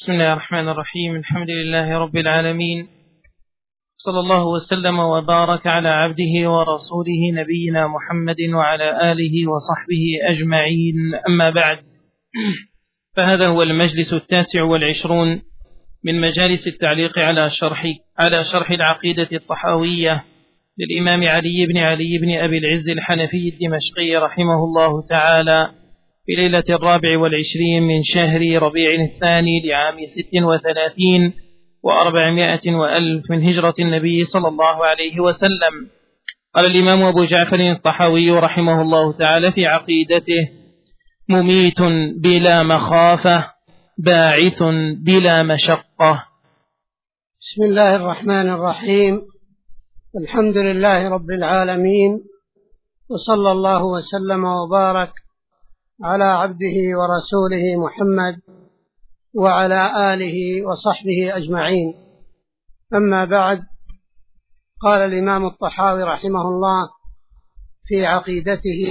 بسم الله الرحمن الرحيم. الحمد لله رب العالمين، صلى الله وسلم وبارك على عبده ورسوله نبينا محمد وعلى آله وصحبه أجمعين. أما بعد، فهذا هو المجلس 29 من مجالس التعليق على شرح العقيدة الطحاوية للإمام علي بن أبي العز الحنفي الدمشقي رحمه الله تعالى في ليلة 24 من شهر ربيع الثاني لعام 36 و400 وألف من هجرة النبي صلى الله عليه وسلم. قال الإمام أبو جعفر الطحاوي رحمه الله تعالى في عقيدته: مميت بلا مخافة، باعث بلا مشقة. بسم الله الرحمن الرحيم. الحمد لله رب العالمين، وصلى الله وسلم وبارك على عبده ورسوله محمد وعلى آله وصحبه أجمعين. أما بعد، قال الإمام الطحاوي رحمه الله في عقيدته: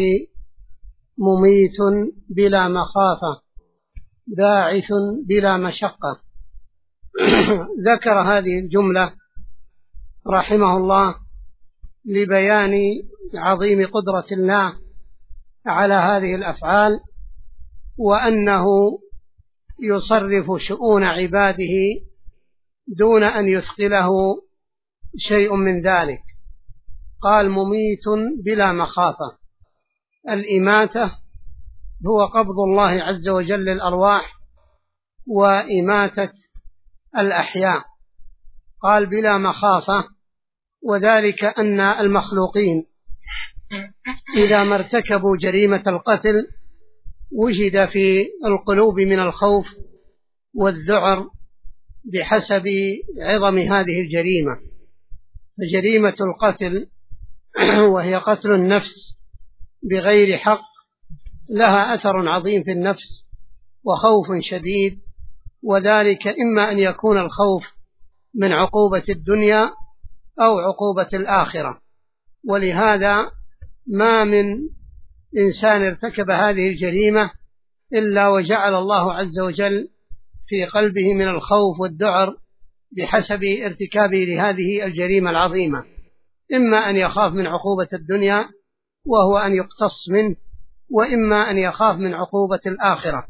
مميت بلا مخافة، باعث بلا مشقة. ذكر هذه الجملة رحمه الله لبيان عظيم قدرة الله على هذه الأفعال، وأنه يصرف شؤون عباده دون أن يثقله شيء من ذلك. قال: مميت بلا مخافة. الإماتة هو قبض الله عز وجل للأرواح وإماتة الأحياء. قال: بلا مخافة، وذلك أن المخلوقين إذا ما ارتكبوا جريمة القتل وجد في القلوب من الخوف والذعر بحسب عظم هذه الجريمة. فجريمة القتل وهي قتل النفس بغير حق لها أثر عظيم في النفس وخوف شديد، وذلك إما أن يكون الخوف من عقوبة الدنيا أو عقوبة الآخرة. ولهذا ما من إنسان ارتكب هذه الجريمة إلا وجعل الله عز وجل في قلبه من الخوف والذعر بحسب ارتكابه لهذه الجريمة العظيمة، إما أن يخاف من عقوبة الدنيا وهو أن يقتص منه، وإما أن يخاف من عقوبة الآخرة.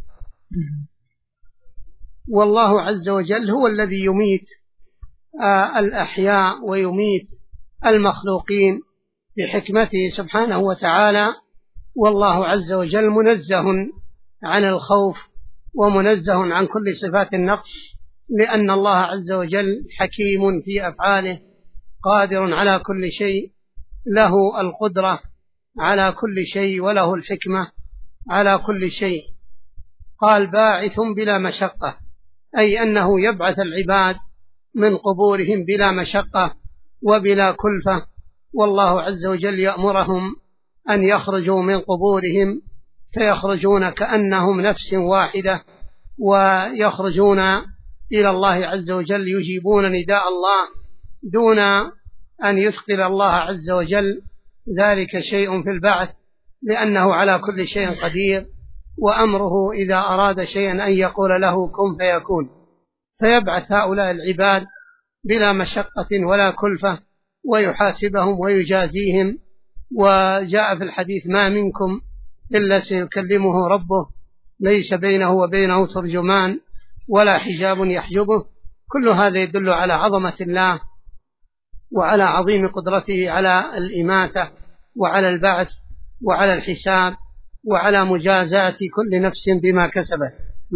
والله عز وجل هو الذي يميت الأحياء ويميت المخلوقين بحكمته سبحانه وتعالى. والله عز وجل منزه عن الخوف ومنزه عن كل صفات النقص، لأن الله عز وجل حكيم في أفعاله، قادر على كل شيء، له القدرة على كل شيء وله الحكمة على كل شيء. قال: باعث بلا مشقة، أي أنه يبعث العباد من قبورهم بلا مشقة وبلا كلفة. والله عز وجل يأمرهم أن يخرجوا من قبورهم فيخرجون كأنهم نفس واحدة، ويخرجون إلى الله عز وجل يجيبون نداء الله دون أن يثقل الله عز وجل ذلك شيء في البعث، لأنه على كل شيء قدير، وأمره إذا أراد شيئا أن يقول له كن فيكون. فيبعث هؤلاء العباد بلا مشقة ولا كلفة، ويحاسبهم ويجازيهم. وجاء في الحديث: ما منكم إلا سيكلمه ربه، ليس بينه وبينه ترجمان ولا حجاب يحجبه. كل هذا يدل على عظمة الله وعلى عظيم قدرته على الإماتة وعلى البعث وعلى الحساب وعلى مجازاة كل نفس بما كسبت.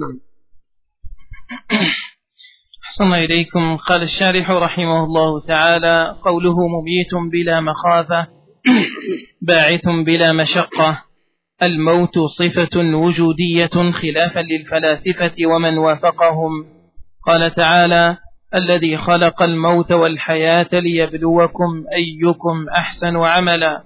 أحسن إليكم. قال الشارح رحمه الله تعالى: قوله مميت بلا مخافة، باعث بلا مشقة. الموت صفة وجودية خلافا للفلاسفة ومن وافقهم. قال تعالى: الذي خلق الموت والحياة ليبلوكم أيكم أحسن عملا.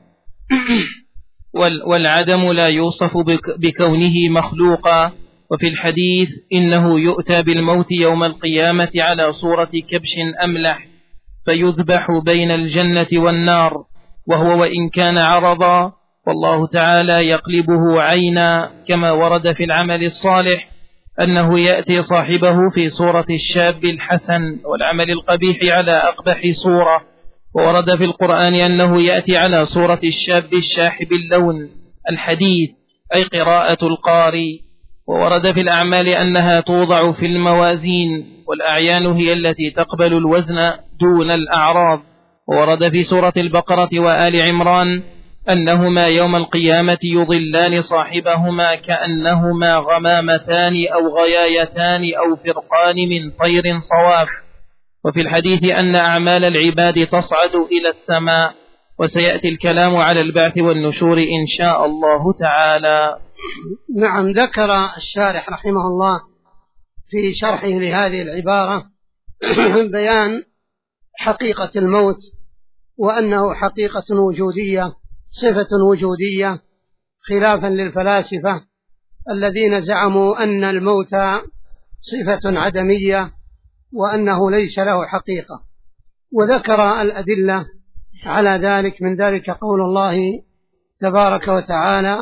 والعدم لا يوصف بكونه مخلوقا. وفي الحديث: إنه يؤتى بالموت يوم القيامة على صورة كبش أملح فيذبح بين الجنة والنار، وهو وإن كان عرضا والله تعالى يقلبه عينا، كما ورد في العمل الصالح أنه يأتي صاحبه في صورة الشاب الحسن والعمل القبيح على أقبح صورة. وورد في القرآن أنه يأتي على صورة الشاب الشاحب اللون الحديث، أي قراءة القارئ. وورد في الأعمال أنها توضع في الموازين، والأعيان هي التي تقبل الوزن دون الأعراض. وورد في سورة البقرة وآل عمران أنهما يوم القيامة يضلان صاحبهما كأنهما غمامتان أو غيايتان أو فرقان من طير صواف. وفي الحديث أن أعمال العباد تصعد إلى السماء. وسيأتي الكلام على البعث والنشور إن شاء الله تعالى. نعم، ذكر الشارح رحمه الله في شرحه لهذه العبارة بيان حقيقة الموت، وأنه حقيقة وجودية، صفة وجودية، خلافا للفلاسفة الذين زعموا أن الموت صفة عدمية وأنه ليس له حقيقة. وذكر الأدلة على ذلك، من ذلك قول الله تبارك وتعالى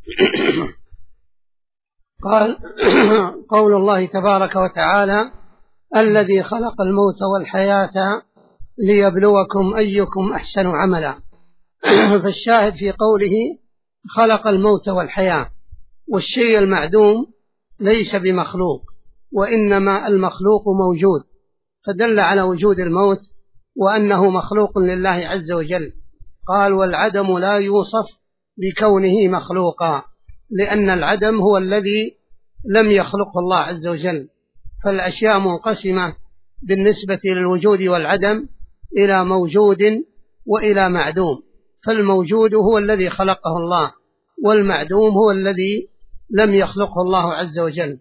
قول الله تبارك وتعالى: الذي خلق الموت والحياة ليبلوكم أيكم أحسن عملا. فالشاهد في قوله خلق الموت والحياة، والشيء المعدوم ليس بمخلوق، وإنما المخلوق موجود، فدل على وجود الموت وأنه مخلوق لله عز وجل. قال: والعدم لا يوصف بكونه مخلوقا، لأن العدم هو الذي لم يخلقه الله عز وجل. فالأشياء منقسمة بالنسبة للوجود والعدم إلى موجود وإلى معدوم، فالموجود هو الذي خلقه الله، والمعدوم هو الذي لم يخلقه الله عز وجل.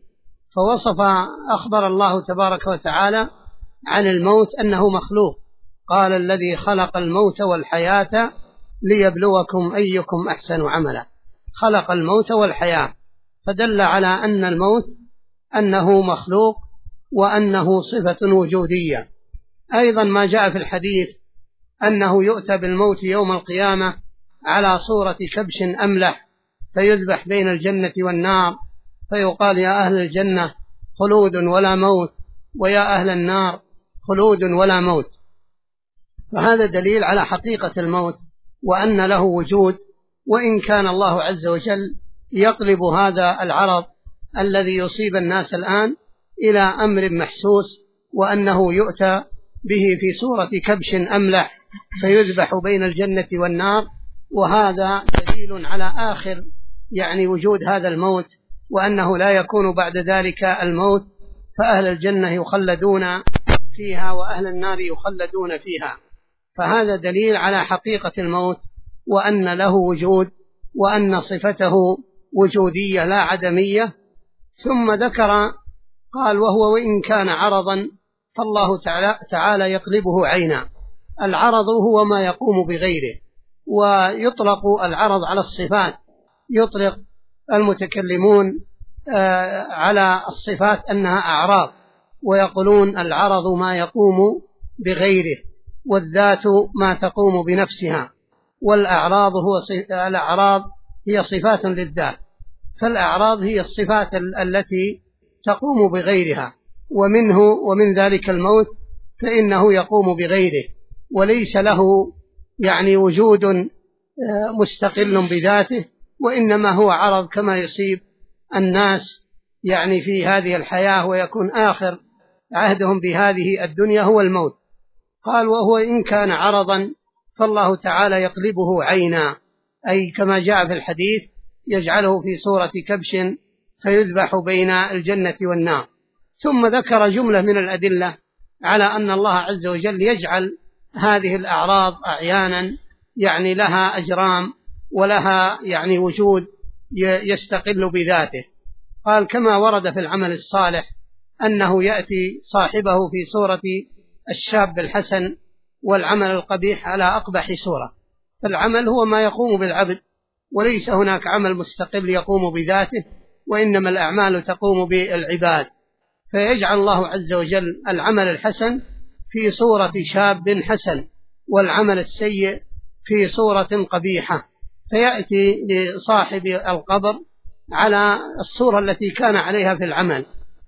أخبر الله تبارك وتعالى عن الموت أنه مخلوق، قال: الذي خلق الموت والحياة ليبلوكم أيكم أحسن عملا. خلق الموت والحياة، فدل على أن الموت أنه مخلوق وأنه صفة وجودية. أيضا ما جاء في الحديث أنه يؤتى بالموت يوم القيامة على صورة كبش أملح، فيذبح بين الجنة والنار، فيقال: يا أهل الجنة خلود ولا موت، ويا أهل النار خلود ولا موت. فهذا دليل على حقيقة الموت وأن له وجود، وإن كان الله عز وجل يقلب هذا العرض الذي يصيب الناس الآن إلى أمر محسوس، وأنه يؤتى به في صورة كبش أملح فيذبح بين الجنة والنار. وهذا دليل على آخر وجود هذا الموت، وأنه لا يكون بعد ذلك الموت، فأهل الجنة يخلدون فيها وأهل النار يخلدون فيها. فهذا دليل على حقيقة الموت وأن له وجود، وأن صفته وجودية لا عدمية. ثم ذكر قال: وهو وإن كان عرضا فالله تعالى يقلبه عينا. العرض هو ما يقوم بغيره، ويطلق العرض على الصفات. يطلق المتكلمون على الصفات أنها أعراض، ويقولون العرض ما يقوم بغيره، والذات ما تقوم بنفسها، والأعراض هي صفات للذات. فالأعراض هي الصفات التي تقوم بغيرها، ومن ذلك الموت، فإنه يقوم بغيره وليس له وجود مستقل بذاته، وإنما هو عرض كما يصيب الناس في هذه الحياة، ويكون آخر عهدهم بهذه الدنيا هو الموت. قال: وهو إن كان عرضا فالله تعالى يقلبه عينا، أي كما جاء في الحديث يجعله في صورة كبش فيذبح بين الجنة والنار. ثم ذكر جملة من الأدلة على أن الله عز وجل يجعل هذه الأعراض أعيانا لها أجرام ولها وجود يستقل بذاته. قال: كما ورد في العمل الصالح أنه يأتي صاحبه في صورة الشاب الحسن، والعمل القبيح على أقبح صورة. فالعمل هو ما يقوم بالعبد، وليس هناك عمل مستقل يقوم بذاته، وإنما الأعمال تقوم بالعباد. فيجعل الله عز وجل العمل الحسن في صورة شاب حسن، والعمل السيء في صورة قبيحة، فيأتي لصاحب القبر على الصورة التي كان عليها في العمل،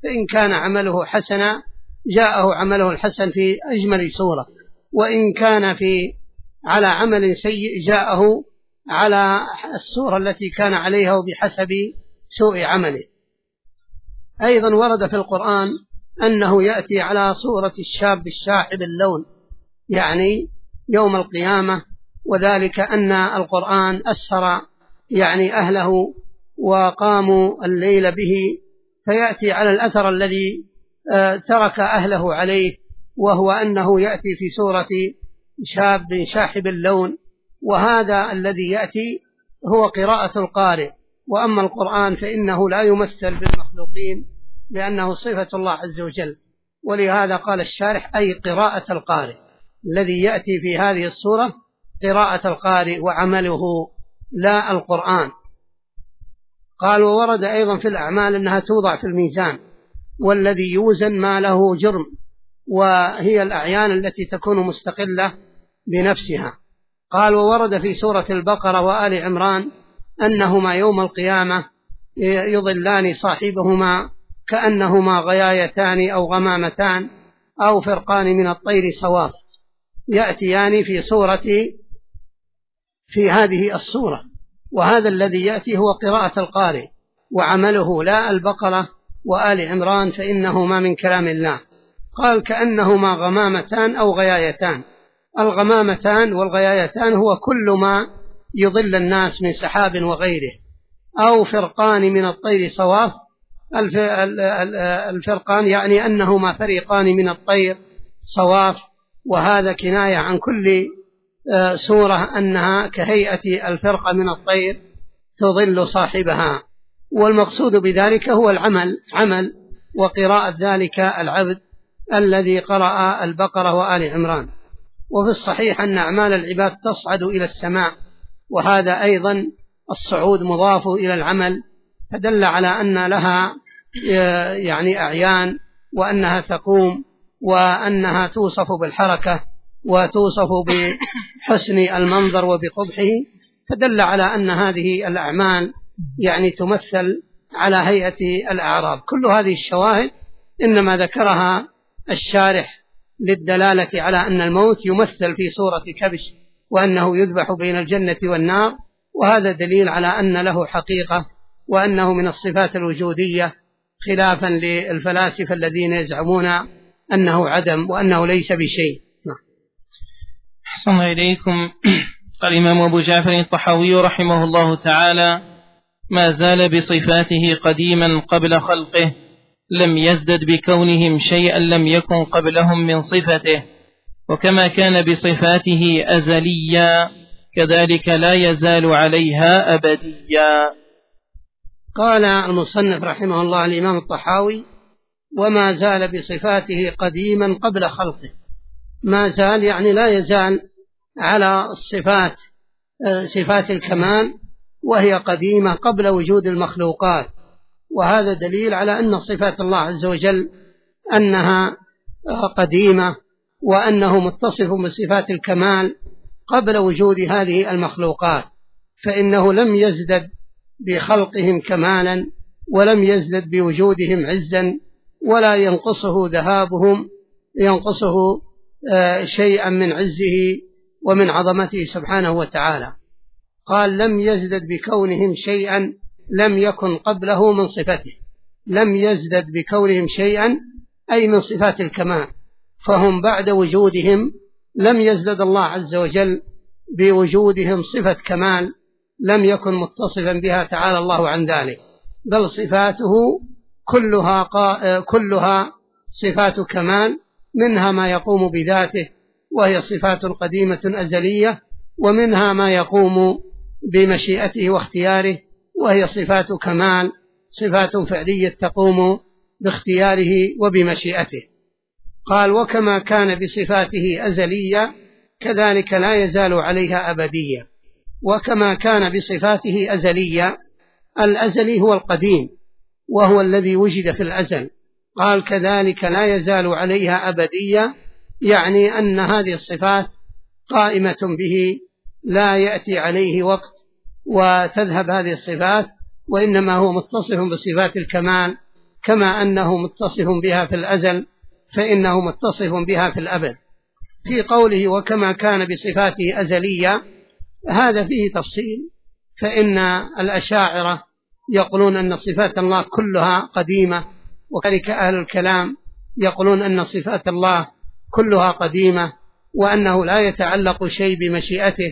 فإن كان عمله حسنا جاءه عمله الحسن في أجمل صورة، وإن كان على عمل سيء جاءه على الصورة التي كان عليها بحسب سوء عمله. أيضا ورد في القرآن أنه يأتي على صورة الشاب الشاحب اللون، يعني يوم القيامة، وذلك أن القرآن أسر يعني أهله وقاموا الليل به، فيأتي على الأثر الذي ترك أهله عليه، وهو أنه يأتي في صورة شاب شاحب اللون، وهذا الذي يأتي هو قراءة القارئ. وأما القرآن فإنه لا يمثل بالمخلوقين لأنه صفة الله عز وجل، ولهذا قال الشارح أي قراءة القارئ، الذي يأتي في هذه الصورة قراءة القارئ وعمله لا القرآن. قال وورد أيضا في الأعمال أنها توضع في الميزان، والذي يوزن ما له جرم، وهي الأعيان التي تكون مستقلة بنفسها. قال وورد في سورة البقرة وآل عمران أنهما يوم القيامة يضلان صاحبهما كأنهما غيايتان أو غمامتان أو فرقان من الطير صواف، يأتيان في هذه الصورة، وهذا الذي يأتي هو قراءة القارئ وعمله لا البقرة وآل عمران، فإنهما من كلام الله. قال كأنهما غمامتان أو غيايتان. الغمامتان والغيايتان هو كل ما يضل الناس من سحاب وغيره، أو فرقان من الطير صواف. الفرقان يعني أنهما فريقان من الطير صواف، وهذا كناية عن كل سورة أنها كهيئة الفرقة من الطير تضل صاحبها. والمقصود بذلك هو عمل وقراءة ذلك العبد الذي قرأ البقرة وآل عمران. وفي الصحيح أن أعمال العباد تصعد إلى السماء، وهذا أيضا الصعود مضاف إلى العمل، فدل على أن لها يعني أعيان، وأنها تقوم، وأنها توصف بالحركة وتوصف بحسن المنظر وبقبحه، فدل على أن هذه الأعمال يعني تمثل على هيئة الأعراب. كل هذه الشواهد إنما ذكرها الشارح للدلالة على أن الموت يمثل في صورة كبش، وأنه يذبح بين الجنة والنار، وهذا دليل على أن له حقيقة، وأنه من الصفات الوجودية، خلافا للفلاسفة الذين يزعمون أنه عدم وأنه ليس بشيء. أحسن إليكم. قال الإمام أبو جعفر الطحاوي رحمه الله تعالى: ما زال بصفاته قديما قبل خلقه، لم يزدد بكونهم شيئا لم يكن قبلهم من صفته، وكما كان بصفاته أزليا كذلك لا يزال عليها أبديا. قال المصنف رحمه الله الإمام الطحاوي: وما زال بصفاته قديما قبل خلقه. ما زال يعني لا يزال على الصفات، صفات الكمال، وهي قديمة قبل وجود المخلوقات، وهذا دليل على أن صفات الله عز وجل أنها قديمة، وأنه متصف بصفات الكمال قبل وجود هذه المخلوقات، فإنه لم يزدد بخلقهم كمالا، ولم يزدد بوجودهم عزا، ولا ينقصه ذهابهم ينقصه شيئا من عزه ومن عظمته سبحانه وتعالى. قال: لم يزدد بكونهم شيئا لم يكن قبله من صفته. لم يزدد بكونهم شيئا أي من صفات الكمال، فهم بعد وجودهم لم يزدد الله عز وجل بوجودهم صفة كمال لم يكن متصفا بها تعالى الله عن ذلك، بل صفاته كلها صفات كمال، منها ما يقوم بذاته وهي صفات قديمة أزلية، ومنها ما يقوم بمشيئته واختياره وهي صفات كمال، صفات فعلية تقوم باختياره وبمشيئته. قال: وكما كان بصفاته أزلية كذلك لا يزال عليها أبدية. وكما كان بصفاته أزلية، الأزلي هو القديم وهو الذي وجد في الأزل. قال: كذلك لا يزال عليها أبدية، يعني أن هذه الصفات قائمة به، لا يأتي عليه وقت وتذهب هذه الصفات، وإنما هو متصف بصفات الكمال كما أنه متصف بها في الأزل فإنه متصف بها في الأبد. في قوله وكما كان بصفاته أزلية هذا فيه تفصيل، فإن الأشاعرة يقولون أن صفات الله كلها قديمة، وكذلك أهل الكلام يقولون أن صفات الله كلها قديمة، وأنه لا يتعلق شيء بمشيئته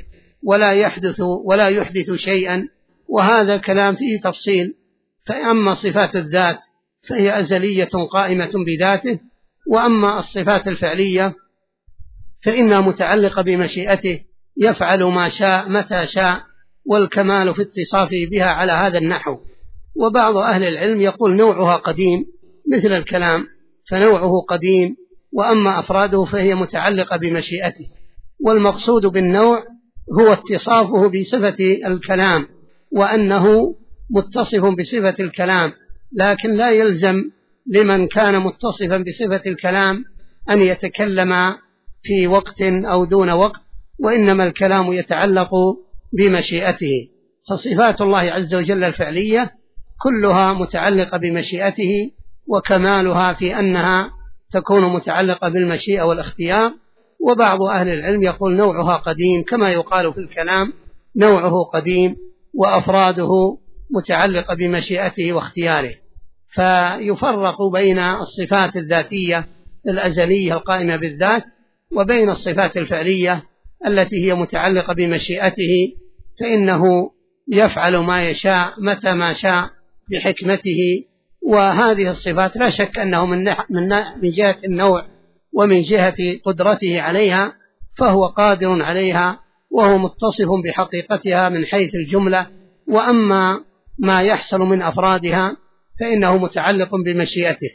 ولا يحدث شيئا، وهذا كلام فيه تفصيل. فأما صفات الذات فهي أزلية قائمة بذاته، وأما الصفات الفعلية فإنها متعلقة بمشيئته يفعل ما شاء متى شاء، والكمال في اتصافه بها على هذا النحو. وبعض أهل العلم يقول نوعها قديم مثل الكلام، فنوعه قديم، وأما أفراده فهي متعلقة بمشيئته. والمقصود بالنوع هو اتصافه بصفة الكلام، وأنه متصف بصفة الكلام، لكن لا يلزم لمن كان متصفا بصفة الكلام أن يتكلم في وقت أو دون وقت، وإنما الكلام يتعلق بمشيئته. فصفات الله عز وجل الفعلية كلها متعلقة بمشيئته، وكمالها في أنها تكون متعلقة بالمشيئة والاختيار. وبعض أهل العلم يقول نوعها قديم، كما يقال في الكلام نوعه قديم وأفراده متعلقة بمشيئته واختياره. فيفرق بين الصفات الذاتية الأزلية القائمة بالذات وبين الصفات الفعلية التي هي متعلقة بمشيئته، فإنه يفعل ما يشاء متى ما شاء بحكمته. وهذه الصفات لا شك أنه من جهة النوع ومن جهة قدرته عليها فهو قادر عليها، وهو متصف بحقيقتها من حيث الجملة. وأما ما يحصل من أفرادها فإنه متعلق بمشيئته.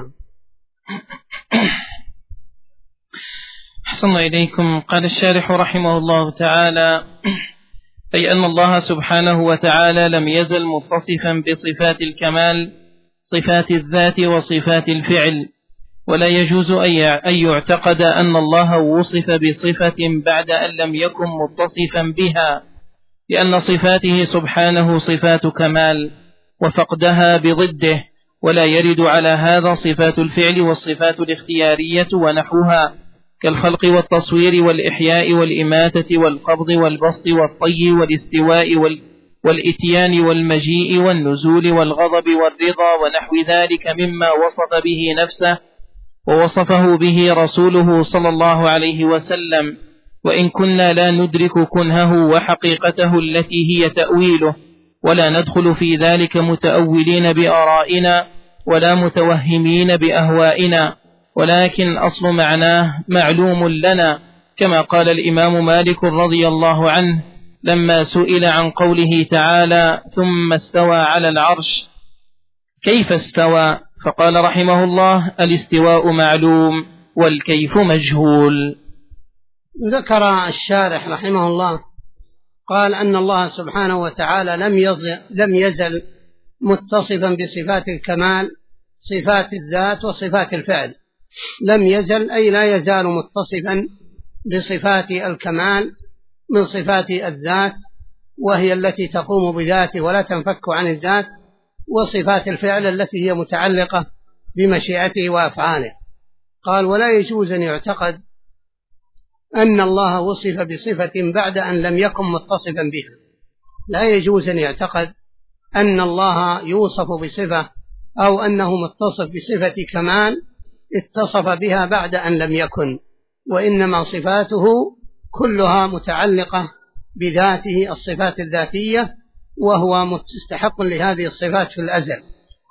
أحسن إليكم. قال الشارح رحمه الله تعالى: أي أن الله سبحانه وتعالى لم يزل متصفا بصفات الكمال، صفات الذات وصفات الفعل، ولا يجوز أن يعتقد أن الله وصف بصفة بعد أن لم يكن متصفا بها، لأن صفاته سبحانه صفات كمال، وفقدها بضده. ولا يرد على هذا صفات الفعل والصفات الاختيارية ونحوها، كالخلق والتصوير والإحياء والإماتة والقبض والبسط والطي والاستواء والإتيان والمجيء والنزول والغضب والرضا ونحو ذلك مما وصف به نفسه ووصفه به رسوله صلى الله عليه وسلم، وإن كنا لا ندرك كنهه وحقيقته التي هي تأويله، ولا ندخل في ذلك متأولين بآرائنا ولا متوهمين بأهوائنا، ولكن أصل معناه معلوم لنا، كما قال الإمام مالك رضي الله عنه لما سئل عن قوله تعالى: ثم استوى على العرش، كيف استوى؟ فقال رحمه الله: الاستواء معلوم والكيف مجهول. ذكر الشارح رحمه الله قال أن الله سبحانه وتعالى لم يزل متصفا بصفات الكمال، صفات الذات وصفات الفعل. لم يزل أي لا يزال متصفا بصفات الكمال من صفات الذات، وهي التي تقوم بذاته ولا تنفك عن الذات، وصفات الفعل التي هي متعلقة بمشيئته وأفعاله. قال: ولا يجوز أن يعتقد أن الله وصف بصفة بعد أن لم يكن متصفا بها. لا يجوز أن يعتقد أن الله يوصف بصفة أو أنه متصف بصفة كمال اتصف بها بعد أن لم يكن، وإنما صفاته كلها متعلقة بذاته الصفات الذاتية، وهو مستحق لهذه الصفات في الأزل.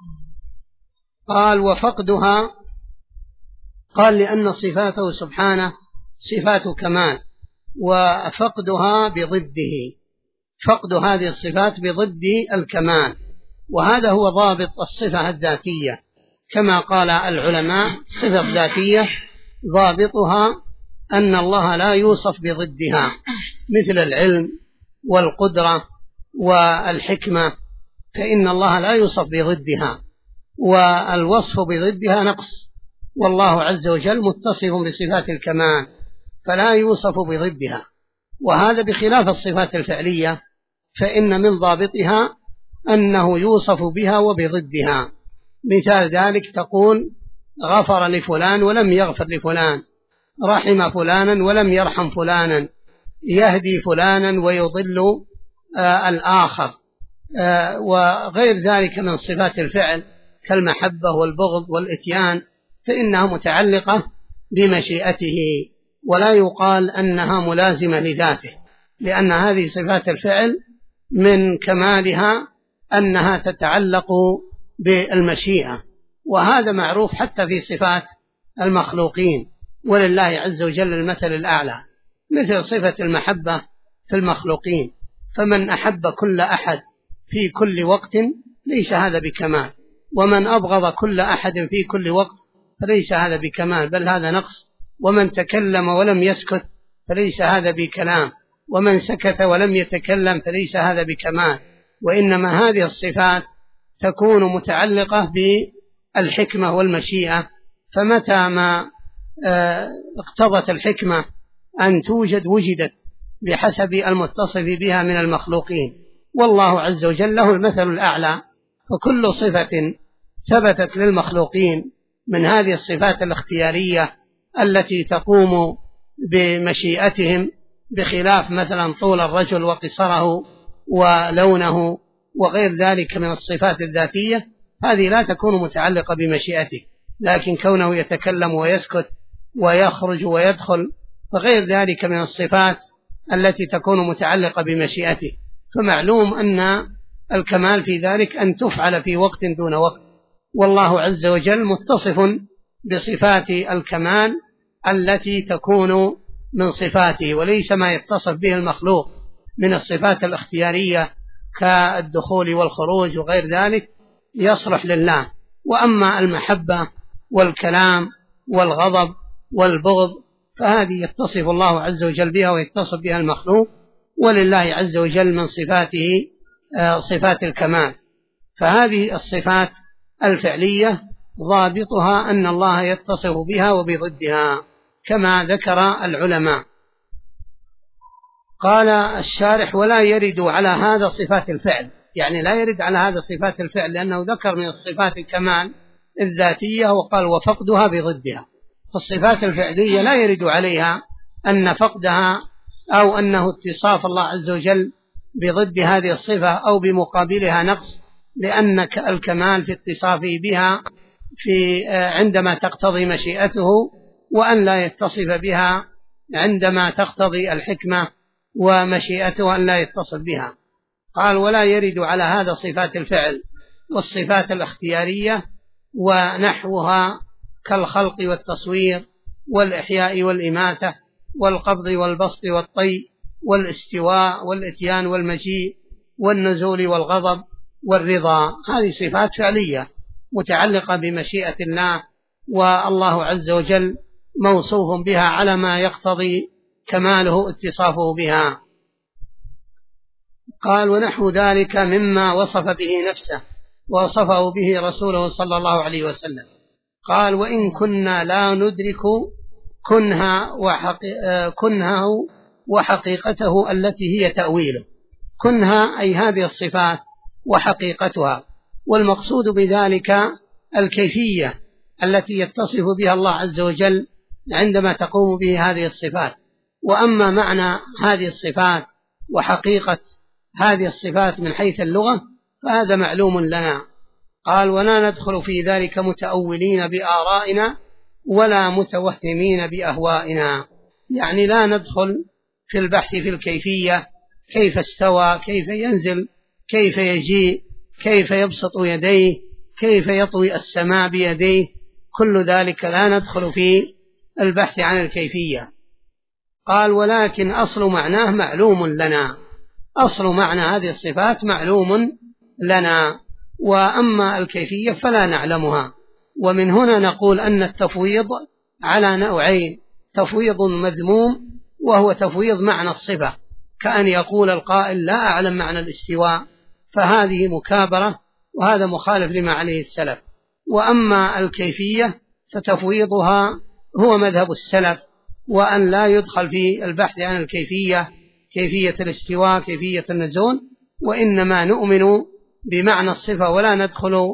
قال: وفقدها، قال لأن صفاته سبحانه صفات كمال، وفقدها بضده، فقد هذه الصفات بضد الكمال، وهذا هو ضابط الصفة الذاتية. كما قال العلماء: صفة ذاتية ضابطها أن الله لا يوصف بضدها، مثل العلم والقدرة والحكمة، فإن الله لا يوصف بضدها، والوصف بضدها نقص، والله عز وجل متصف بصفات الكمال فلا يوصف بضدها. وهذا بخلاف الصفات الفعلية، فإن من ضابطها أنه يوصف بها وبضدها، مثال ذلك تقول غفر لفلان ولم يغفر لفلان، رحم فلانا ولم يرحم فلانا، يهدي فلانا ويضل الآخر، وغير ذلك من صفات الفعل كالمحبة والبغض والإتيان، فإنها متعلقة بمشيئته، ولا يقال أنها ملازمة لذاته، لأن هذه صفات الفعل من كمالها أنها تتعلق بالمشيئة، وهذا معروف حتى في صفات المخلوقين، ولله عز وجل المثل الأعلى، مثل صفة المحبة في المخلوقين، فمن أحب كل أحد في كل وقت ليس هذا بكمال، ومن أبغض كل أحد في كل وقت فليس هذا بكمال، بل هذا نقص، ومن تكلم ولم يسكت فليس هذا بكلام، ومن سكت ولم يتكلم فليس هذا بكمال، وإنما هذه الصفات تكون متعلقة بالحكمة والمشيئة، فمتى ما اقتضت الحكمة أن توجد وجدت بحسب المتصف بها من المخلوقين، والله عز وجل له المثل الأعلى، فكل صفة ثبتت للمخلوقين من هذه الصفات الاختيارية التي تقوم بمشيئتهم، بخلاف مثلا طول الرجل وقصره ولونه وغير ذلك من الصفات الذاتية، هذه لا تكون متعلقة بمشيئته، لكن كونه يتكلم ويسكت ويخرج ويدخل وغير ذلك من الصفات التي تكون متعلقة بمشيئته، فمعلوم أن الكمال في ذلك أن تفعل في وقت دون وقت، والله عز وجل متصف بصفات الكمال التي تكون من صفاته، وليس ما يتصف به المخلوق من الصفات الاختيارية كالدخول والخروج وغير ذلك يصلح لله. وأما المحبة والكلام والغضب والبغض فهذه يتصف الله عز وجل بها ويتصف بها المخلوق، ولله عز وجل من صفاته صفات الكمال. فهذه الصفات الفعلية ضابطها أن الله يتصف بها وبضدها كما ذكر العلماء. قال الشارح ولا يرد على هذا صفات الفعل، يعني لا يرد على هذا صفات الفعل، لأنه ذكر من الصفات الكمال الذاتية وقال وفقدها بضدها، فالصفات الفعلية لا يرد عليها أن فقدها أو أنه اتصاف الله عز وجل بضد هذه الصفة أو بمقابلها نقص، لأن الكمال في اتصافه بها عندما تقتضي مشيئته، وأن لا يتصف بها عندما تقتضي الحكمة ومشيئته أن لا يتصف بها. قال ولا يرد على هذا صفات الفعل والصفات الاختيارية ونحوها كالخلق والتصوير والإحياء والإماتة والقبض والبسط والطي والاستواء والإتيان والمجيء والنزول والغضب والرضا، هذه صفات فعلية متعلقة بمشيئة الله، والله عز وجل موصوف بها على ما يقتضي كماله اتصافه بها. قال ونحو ذلك مما وصف به نفسه ووصفه به رسوله صلى الله عليه وسلم. قال وإن كنا لا ندرك كنهه وحقيقته التي هي تأويله، كنها أي هذه الصفات وحقيقتها، والمقصود بذلك الكيفية التي يتصف بها الله عز وجل عندما تقوم به هذه الصفات. وأما معنى هذه الصفات وحقيقة هذه الصفات من حيث اللغة فهذا معلوم لنا. قال ولا ندخل في ذلك متأولين بآرائنا ولا متوهمين بأهوائنا، يعني لا ندخل في البحث في الكيفية، كيف استوى، كيف ينزل، كيف يجيء، كيف يبسط يديه، كيف يطوي السماء بيديه، كل ذلك لا ندخل في البحث عن الكيفية. قال ولكن أصل معناه معلوم لنا، أصل معنى هذه الصفات معلوم لنا، وأما الكيفية فلا نعلمها. ومن هنا نقول أن التفويض على نوعين، تفويض مذموم وهو تفويض معنى الصفة، كأن يقول القائل لا أعلم معنى الاستواء، فهذه مكابرة وهذا مخالف لما عليه السلف. وأما الكيفية فتفويضها هو مذهب السلف، وأن لا يدخل في البحث عن الكيفية، كيفية الاستواء، كيفية النزول، وإنما نؤمن بمعنى الصفة ولا ندخل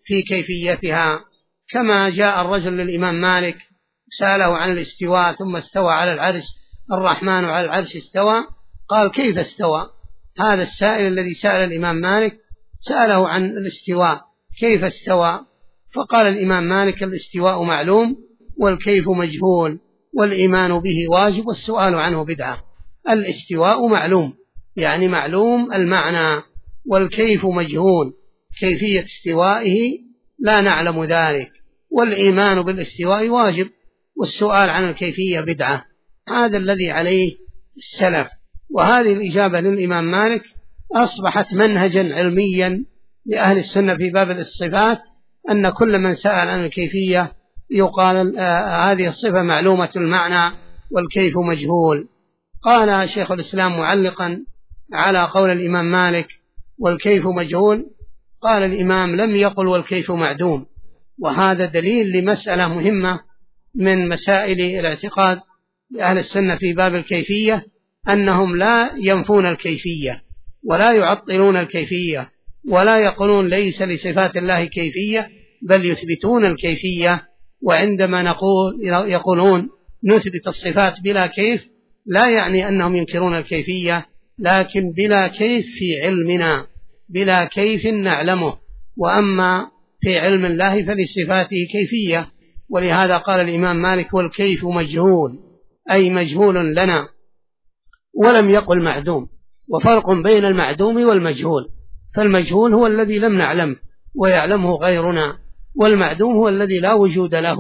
في كيفيتها، كما جاء الرجل للإمام مالك سأله عن الاستواء ثم استوى على العرش، الرحمن على العرش استوى، قال كيف استوى؟ هذا السائل الذي سأل الإمام مالك سأله عن الاستواء كيف استوى؟ فقال الإمام مالك الاستواء معلوم والكيف مجهول والإيمان به واجب والسؤال عنه بدعة. الاستواء معلوم يعني معلوم المعنى، والكيف مجهول كيفية استوائه لا نعلم ذلك، والإيمان بالاستواء واجب والسؤال عن الكيفية بدعة. هذا الذي عليه السلف، وهذه الإجابة للإمام مالك أصبحت منهجا علميا لأهل السنة في باب الصفات، أن كل من سأل عن الكيفية يقال هذه الصفة معلومة المعنى والكيف مجهول. قال شيخ الإسلام معلقا على قول الإمام مالك والكيف مجهول، قال الإمام لم يقل والكيف معدوم، وهذا دليل لمسألة مهمة من مسائل الاعتقاد لأهل السنة في باب الكيفية، أنهم لا ينفون الكيفية ولا يعطلون الكيفية ولا يقولون ليس لصفات الله كيفية، بل يثبتون الكيفية. وعندما يقولون نثبت الصفات بلا كيف لا يعني أنهم ينكرون الكيفية، لكن بلا كيف في علمنا، بلا كيف نعلمه، وأما في علم الله فلصفاته كيفية. ولهذا قال الإمام مالك والكيف مجهول أي مجهول لنا، ولم يقل معدوم. وفرق بين المعدوم والمجهول، فالمجهول هو الذي لم نعلم ويعلمه غيرنا، والمعدوم هو الذي لا وجود له.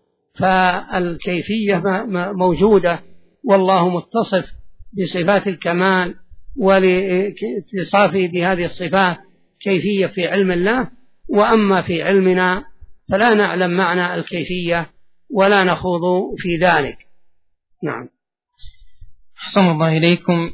فالكيفية موجودة، والله متصف بصفات الكمال ولاتصافه بهذه الصفات كيفية في علم الله، وأما في علمنا فلا نعلم معنى الكيفية ولا نخوض في ذلك. نعم. أحسن الله إليكم.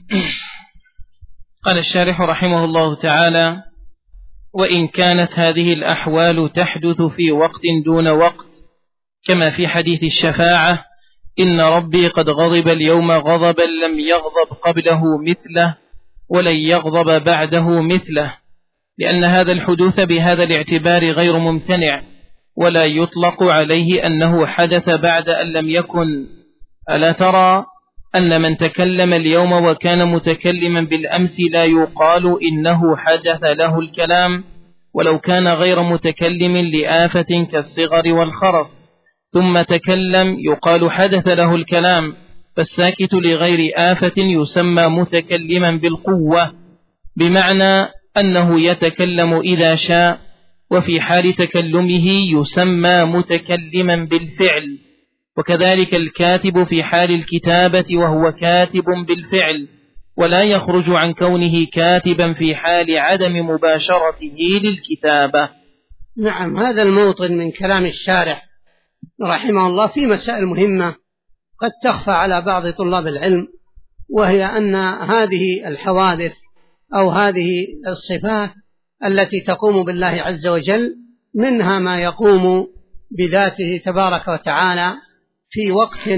قال الشارح رحمه الله تعالى: وإن كانت هذه الأحوال تحدث في وقت دون وقت، كما في حديث الشفاعة إن ربي قد غضب اليوم غضبا لم يغضب قبله مثله ولن يغضب بعده مثله، لأن هذا الحدوث بهذا الاعتبار غير ممتنع، ولا يطلق عليه أنه حدث بعد أن لم يكن. ألا ترى أن من تكلم اليوم وكان متكلما بالأمس لا يقال إنه حدث له الكلام، ولو كان غير متكلم لآفة كالصغر والخرس، ثم تكلم يقال حدث له الكلام. فالساكت لغير آفة يسمى متكلما بالقوة، بمعنى أنه يتكلم إذا شاء، وفي حال تكلمه يسمى متكلما بالفعل. وكذلك الكاتب في حال الكتابة وهو كاتب بالفعل، ولا يخرج عن كونه كاتبا في حال عدم مباشرته للكتابة. نعم، هذا الموطن من كلام الشارح رحمه الله في مسائل مهمة قد تخفى على بعض طلاب العلم، وهي أن هذه الحوادث أو هذه الصفات التي تقوم بالله عز وجل منها ما يقوم بذاته تبارك وتعالى في وقت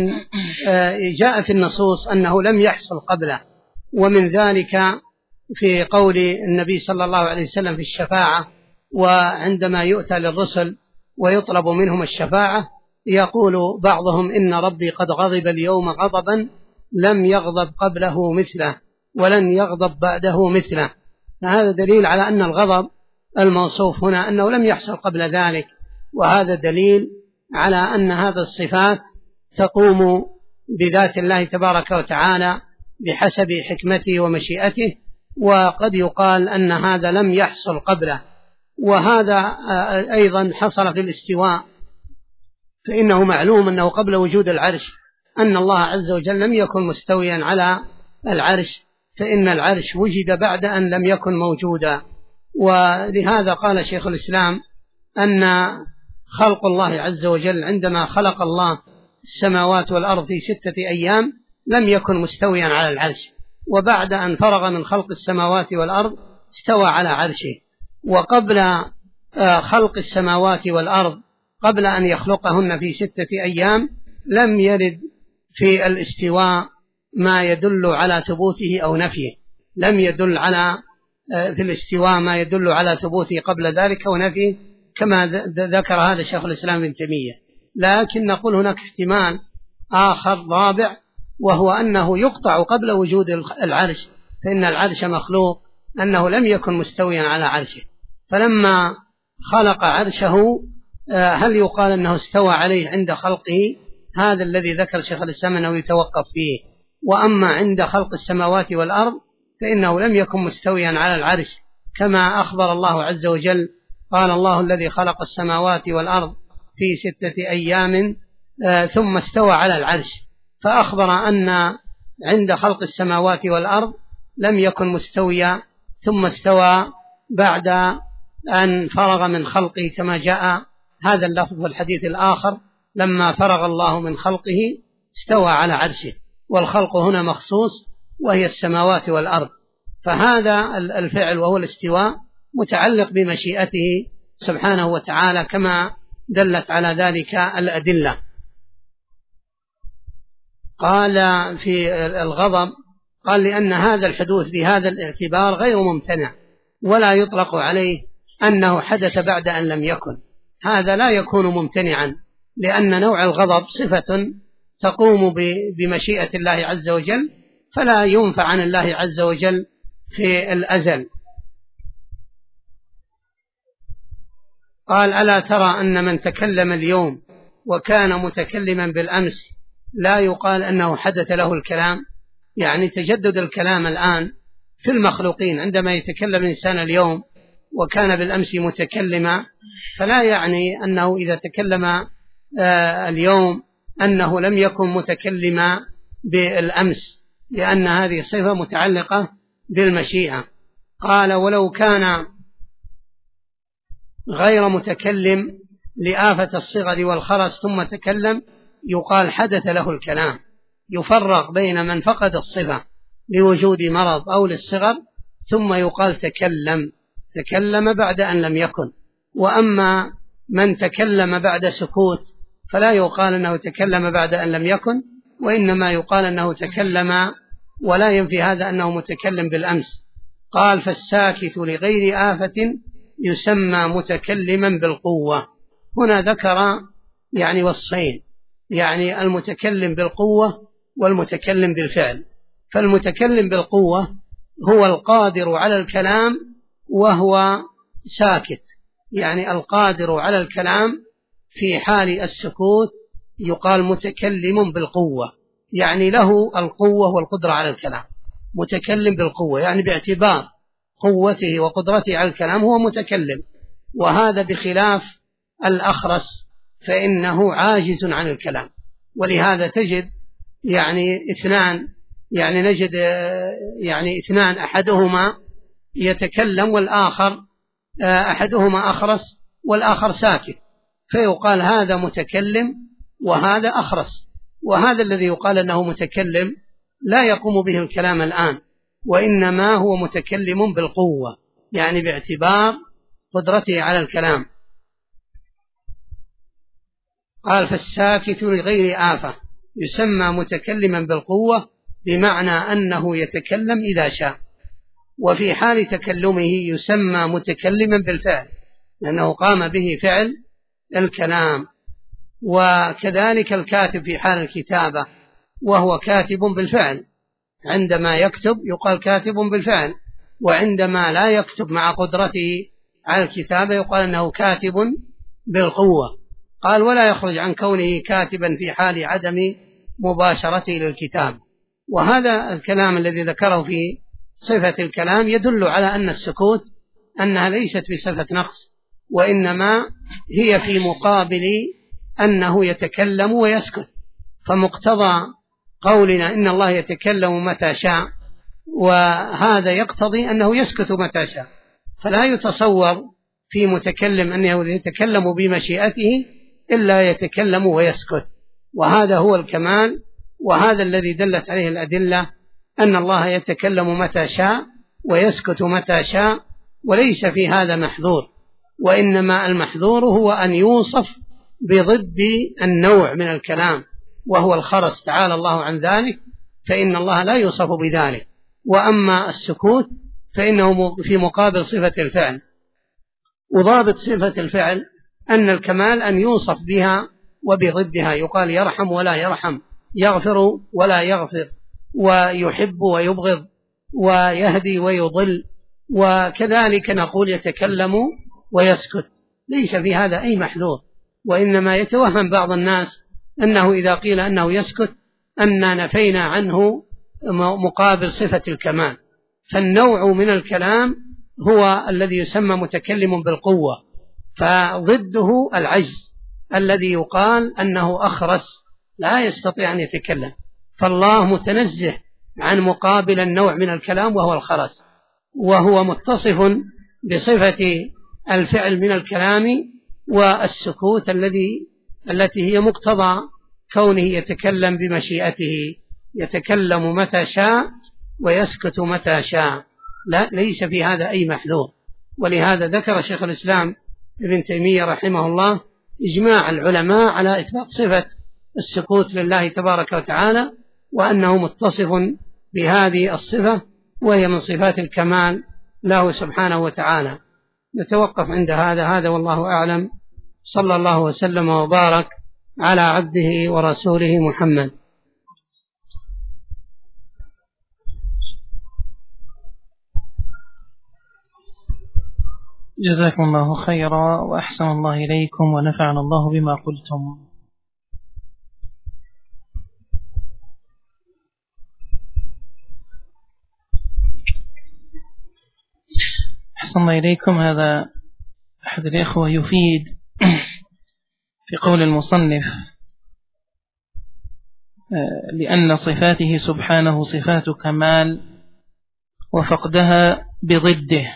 جاء في النصوص أنه لم يحصل قبله، ومن ذلك في قول النبي صلى الله عليه وسلم في الشفاعة، وعندما يؤتى للرسل ويطلب منهم الشفاعة يقول بعضهم إن ربي قد غضب اليوم غضبا لم يغضب قبله مثله ولن يغضب بعده مثله. فهذا دليل على أن الغضب الموصوف هنا أنه لم يحصل قبل ذلك، وهذا دليل على أن هذه الصفات تقوم بذات الله تبارك وتعالى بحسب حكمته ومشيئته، وقد يقال أن هذا لم يحصل قبله. وهذا أيضا حصل في الاستواء، فإنه معلوم أنه قبل وجود العرش أن الله عز وجل لم يكن مستويا على العرش، فإن العرش وجد بعد أن لم يكن موجودا. ولهذا قال شيخ الإسلام أن خلق الله عز وجل عندما خلق الله السماوات والأرض في 6 أيام لم يكن مستويا على العرش، وبعد أن فرغ من خلق السماوات والأرض استوى على عرشه. وقبل خلق السماوات والأرض قبل أن يخلقهن في 6 أيام لم يرد في الاستواء ما يدل على ثبوته أو نفيه، لم يدل على في الاستواء ما يدل على ثبوته قبل ذلك ونفيه كما ذكر هذا شيخ الإسلام ابن تيمية. لكن نقول هناك احتمال آخر رابع، وهو أنه يقطع قبل وجود العرش، فإن العرش مخلوق، أنه لم يكن مستويا على عرشه، فلما خلق عرشه هل يقال أنه استوى عليه عند خلقه؟ هذا الذي ذكر شيخ الإسلام أنه يتوقف فيه. وأما عند خلق السماوات والأرض فإنه لم يكن مستويا على العرش، كما أخبر الله عز وجل، قال الله الذي خلق السماوات والأرض في 6 أيام ثم استوى على العرش، فأخبر أن عند خلق السماوات والأرض لم يكن مستويا، ثم استوى بعد أن فرغ من خلقه، كما جاء هذا اللفظ والحديث الآخر، لما فرغ الله من خلقه استوى على عرشه، والخلق هنا مخصوص وهي السماوات والأرض. فهذا الفعل وهو الاستواء متعلق بمشيئته سبحانه وتعالى، كما دلت على ذلك الأدلة. قال في الغضب، قال لأن هذا الحدوث بهذا الاعتبار غير ممتنع، ولا يطلق عليه أنه حدث بعد أن لم يكن، هذا لا يكون ممتنعا، لأن نوع الغضب صفة تقوم بمشيئة الله عز وجل، فلا ينفع عن الله عز وجل في الأزل. قال ألا ترى أن من تكلم اليوم وكان متكلما بالأمس لا يقال أنه حدث له الكلام؟ يعني تجدد الكلام الآن في المخلوقين، عندما يتكلم الإنسان اليوم وكان بالأمس متكلما، فلا يعني أنه إذا تكلم اليوم أنه لم يكن متكلما بالأمس، لأن هذه صفة متعلقة بالمشيئة. قال ولو كان غير متكلم لآفة الصغر والخرس ثم تكلم يقال حدث له الكلام، يفرق بين من فقد الصفة لوجود مرض أو للصغر ثم يقال تكلم بعد أن لم يكن. وأما من تكلم بعد سكوت فلا يقال أنه تكلم بعد أن لم يكن، وإنما يقال أنه تكلم، ولا ينفي هذا أنه متكلم بالأمس. قال فالساكت لغير آفة يسمى متكلما بالقوة. هنا ذكر يعني وصفين، يعني المتكلم بالقوة والمتكلم بالفعل. فالمتكلم بالقوة هو القادر على الكلام وهو ساكت، يعني القادر على الكلام في حال السكوت يقال متكلم بالقوة، يعني له القوة والقدرة على الكلام، متكلم بالقوة، يعني باعتبار قوته وقدرته على الكلام هو متكلم. وهذا بخلاف الأخرس فإنه عاجز عن الكلام. ولهذا تجد يعني نجد اثنان أحدهما يتكلم والآخر أحدهما أخرس والآخر ساكت، فيقال هذا متكلم وهذا أخرس. وهذا الذي يقال أنه متكلم لا يقوم به الكلام الآن، وإنما هو متكلم بالقوة، يعني باعتبار قدرته على الكلام. قال فالساكت لغير آفة يسمى متكلما بالقوة، بمعنى أنه يتكلم إذا شاء. وفي حال تكلمه يسمى متكلما بالفعل، لأنه قام به فعل الكلام. وكذلك الكاتب في حال الكتابة وهو كاتب بالفعل، عندما يكتب يقال كاتب بالفعل، وعندما لا يكتب مع قدرته على الكتابة يقال أنه كاتب بالقوة. قال ولا يخرج عن كونه كاتبا في حال عدم مباشرته للكتاب. وهذا الكلام الذي ذكره في صفة الكلام يدل على أن السكوت أنها ليست بصفة نقص، وإنما هي في مقابل أنه يتكلم ويسكت. فمقتضى قولنا إن الله يتكلم متى شاء، وهذا يقتضي أنه يسكت متى شاء، فلا يتصور في متكلم أنه يتكلم بمشيئته إلا يتكلم ويسكت. وهذا هو الكمال، وهذا الذي دلت عليه الأدلة أن الله يتكلم متى شاء ويسكت متى شاء، وليس في هذا محذور، وإنما المحذور هو أن يوصف بضد النوع من الكلام وهو الخرس، تعالى الله عن ذلك، فإن الله لا يوصف بذلك. وأما السكوت فإنه في مقابل صفة الفعل. وضابط صفة الفعل أن الكمال أن يوصف بها وبضدها، يقال يرحم ولا يرحم، يغفر ولا يغفر، ويحب ويبغض، ويهدي ويضل، وكذلك نقول يتكلم ويسكت. ليس في هذا أي محذور، وإنما يتوهم بعض الناس أنه إذا قيل أنه يسكت أن نفينا عنه مقابل صفة الكمال. فالنوع من الكلام هو الذي يسمى متكلم بالقوة، فضده العجز الذي يقال أنه أخرس لا يستطيع أن يتكلم. فالله متنزه عن مقابل النوع من الكلام وهو الخرس، وهو متصف بصفة الفعل من الكلام والسكوت التي هي مقتضى كونه يتكلم بمشيئته، يتكلم متى شاء ويسكت متى شاء، لا ليس في هذا أي محذور. ولهذا ذكر شيخ الإسلام ابن تيمية رحمه الله إجماع العلماء على إثبات صفة السكوت لله تبارك وتعالى، وأنه متصف بهذه الصفة وهي من صفات الكمال له سبحانه وتعالى. نتوقف عند هذا والله أعلم. صلى الله وسلم وبارك على عبده ورسوله محمد. جزاكم الله خيرا وأحسن الله إليكم ونفعنا الله بما قلتم. أحسن الله إليكم. هذا أحد الإخوة يفيد في قول المصنف لأن صفاته سبحانه صفات كمال وفقدها بضده.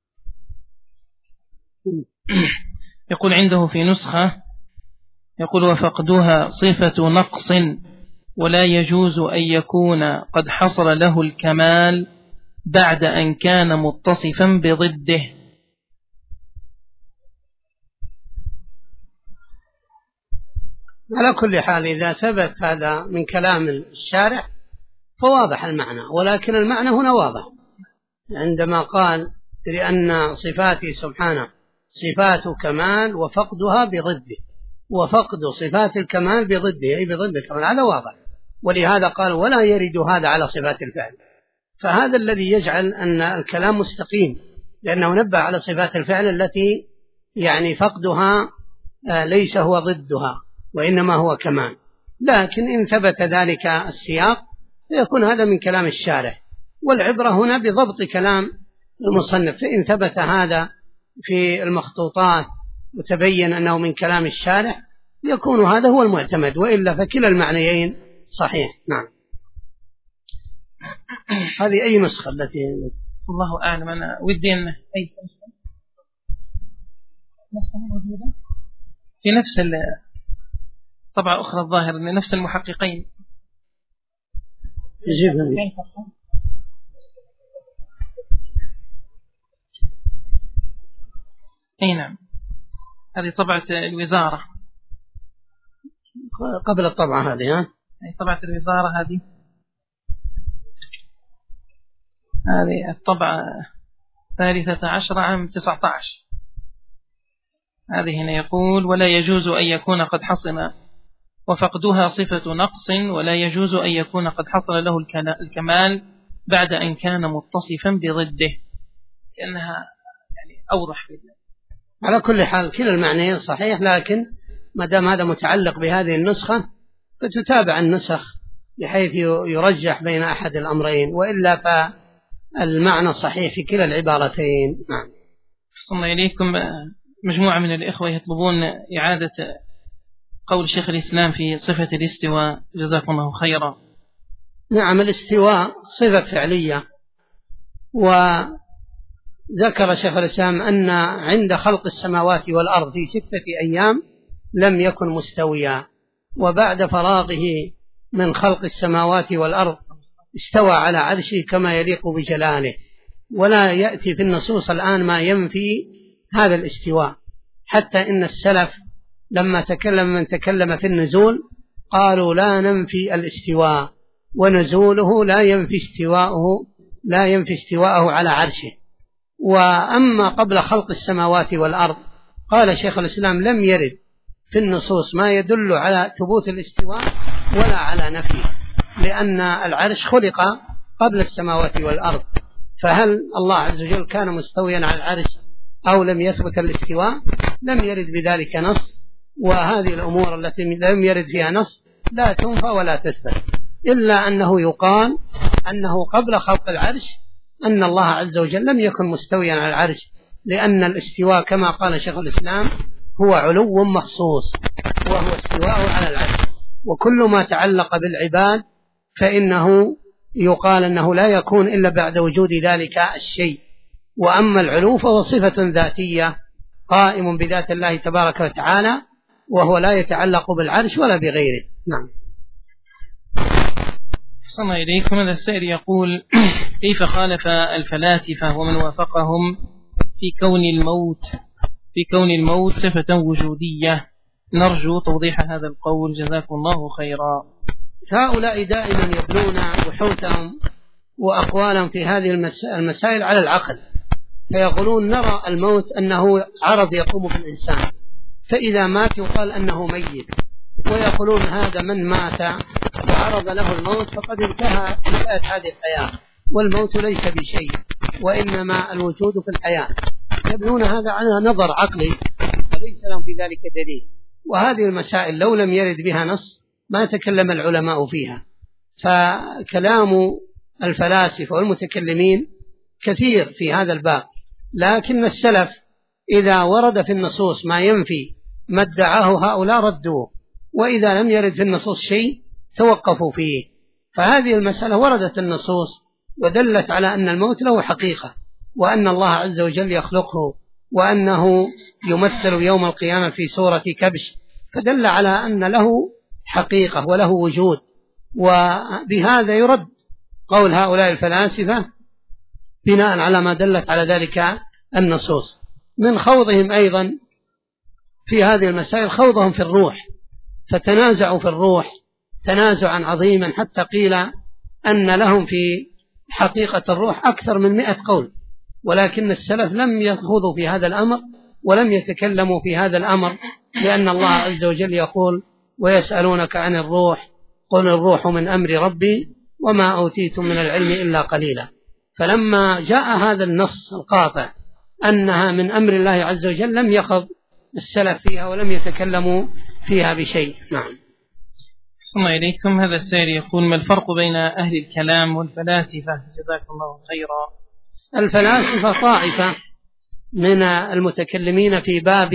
يقول عنده في نسخة يقول وفقدها صفة نقص ولا يجوز أن يكون قد حصل له الكمال بعد أن كان متصفا بضده. على كل حال إذا ثبت هذا من كلام الشارع فواضح المعنى، ولكن المعنى هنا واضح عندما قال لأن صفاته سبحانه صفات كمال وفقدها بضده، وفقد صفات الكمال بضده أي بضد الكمال، هذا واضح. ولهذا قال ولا يرد هذا على صفات الفعل، فهذا الذي يجعل أن الكلام مستقيم، لأنه نبه على صفات الفعل التي يعني فقدها ليس هو ضدها وإنما هو كمال. لكن إن ثبت ذلك السياق فيكون هذا من كلام الشارع، والعبرة هنا بضبط كلام المصنف. فإن ثبت هذا في المخطوطات وتبين أنه من كلام الشارع يكون هذا هو المعتمد، وإلا فكلا المعنيين صحيح. نعم. هذه أي نسخة التي الله أعلم. أنا ودي أن أي نسخة موجودة في نفس طبعة أخرى الظاهر من نفس المحققين. أي نعم، هذه طبعة الوزارة قبل الطبعة هذه. أي طبعة الوزارة هذه الطبعة 13 عام 19. هذه هنا يقول ولا يجوز أن يكون قد حصل وفقدها صفة نقص ولا يجوز أن يكون قد حصل له الكمال بعد أن كان متصفا بضده، كأنها يعني أوضح بالله. على كل حال كلا المعنيين صحيح، لكن ما دام هذا متعلق بهذه النسخة فتتابع النسخ بحيث يرجح بين أحد الأمرين، وإلا فالمعنى صحيح في كلا العبارتين. نعم. صلى إليكم. مجموعة من الإخوة يطلبون إعادة قول شيخ الإسلام في صفة الاستواء، جزاكم الله خيرا. نعم، الاستواء صفة فعلية، وذكر شيخ الإسلام أن عند خلق السماوات والأرض في 6 أيام لم يكن مستويا، وبعد فراغه من خلق السماوات والأرض استوى على عرشه كما يليق بجلاله، ولا يأتي في النصوص الآن ما ينفي هذا الاستواء. حتى إن السلف لما من تكلم في النزول قالوا لا ننفي الاستواء، ونزوله لا ينفي استواءه على عرشه. وأما قبل خلق السماوات والأرض قال شيخ الإسلام لم يرد في النصوص ما يدل على ثبوت الاستواء ولا على نفيه، لأن العرش خلق قبل السماوات والأرض، فهل الله عز وجل كان مستويا على العرش أو لم يثبت الاستواء؟ لم يرد بذلك نص، وهذه الأمور التي لم يرد فيها نص لا تنفى ولا تثبت، إلا أنه يقال أنه قبل خلق العرش أن الله عز وجل لم يكن مستويا على العرش، لأن الاستواء كما قال شيخ الإسلام هو علو مخصوص، وهو استواء على العرش، وكل ما تعلق بالعباد فإنه يقال أنه لا يكون إلا بعد وجود ذلك الشيء. وأما العلو فهو صفة ذاتية قائم بذات الله تبارك وتعالى، وهو لا يتعلق بالعرش ولا بغيره. نعم. صلى إليكم. هذا السائل يقول كيف خالف الفلاسفة ومن وافقهم في كون الموت صفة وجودية؟ نرجو توضيح هذا القول جزاكم الله خيرا. هؤلاء دائما يبنون بحوثهم وأقوالهم في هذه المسائل على العقل، فيقولون نرى الموت أنه عرض يقوم بالإنسان، فإذا مات يقال أنه ميت، ويقولون هذا من مات وعرض له الموت فقد انتهت هذه الحياة، والموت ليس بشيء وإنما الوجود في الحياة. يبنون هذا على نظر عقلي وليس لهم في ذلك دليل، وهذه المسائل لو لم يرد بها نص ما تكلم العلماء فيها. فكلام الفلاسفة والمتكلمين كثير في هذا الباب، لكن السلف إذا ورد في النصوص ما ينفي ما ادعاه هؤلاء ردوه، وإذا لم يرد في النصوص شيء توقفوا فيه. فهذه المسألة وردت النصوص ودلت على أن الموت له حقيقة، وأن الله عز وجل يخلقه، وأنه يمثل يوم القيامة في صورة كبش، فدل على أن له حقيقة وله وجود. وبهذا يرد قول هؤلاء الفلاسفة بناء على ما دلت على ذلك النصوص. من خوضهم أيضا في هذه المسائل خوضهم في الروح، فتنازعوا في الروح تنازعا عظيما، حتى قيل أن لهم في حقيقة الروح أكثر من 100 قول، ولكن السلف لم يخوضوا في هذا الأمر ولم يتكلموا في هذا الأمر، لأن الله عز وجل يقول ويسألونك عن الروح قل الروح من أمر ربي وما أوتيتم من العلم إلا قليلا. فلما جاء هذا النص القاطع أنها من أمر الله عز وجل لم يخض السلف فيها ولم يتكلموا فيها بشيء. نعم. صلى الله إليكم. هذا السائل يقول ما الفرق بين أهل الكلام والفلاسفة؟ جزاكم الله خيرا. الفلاسفة طائفة من المتكلمين في باب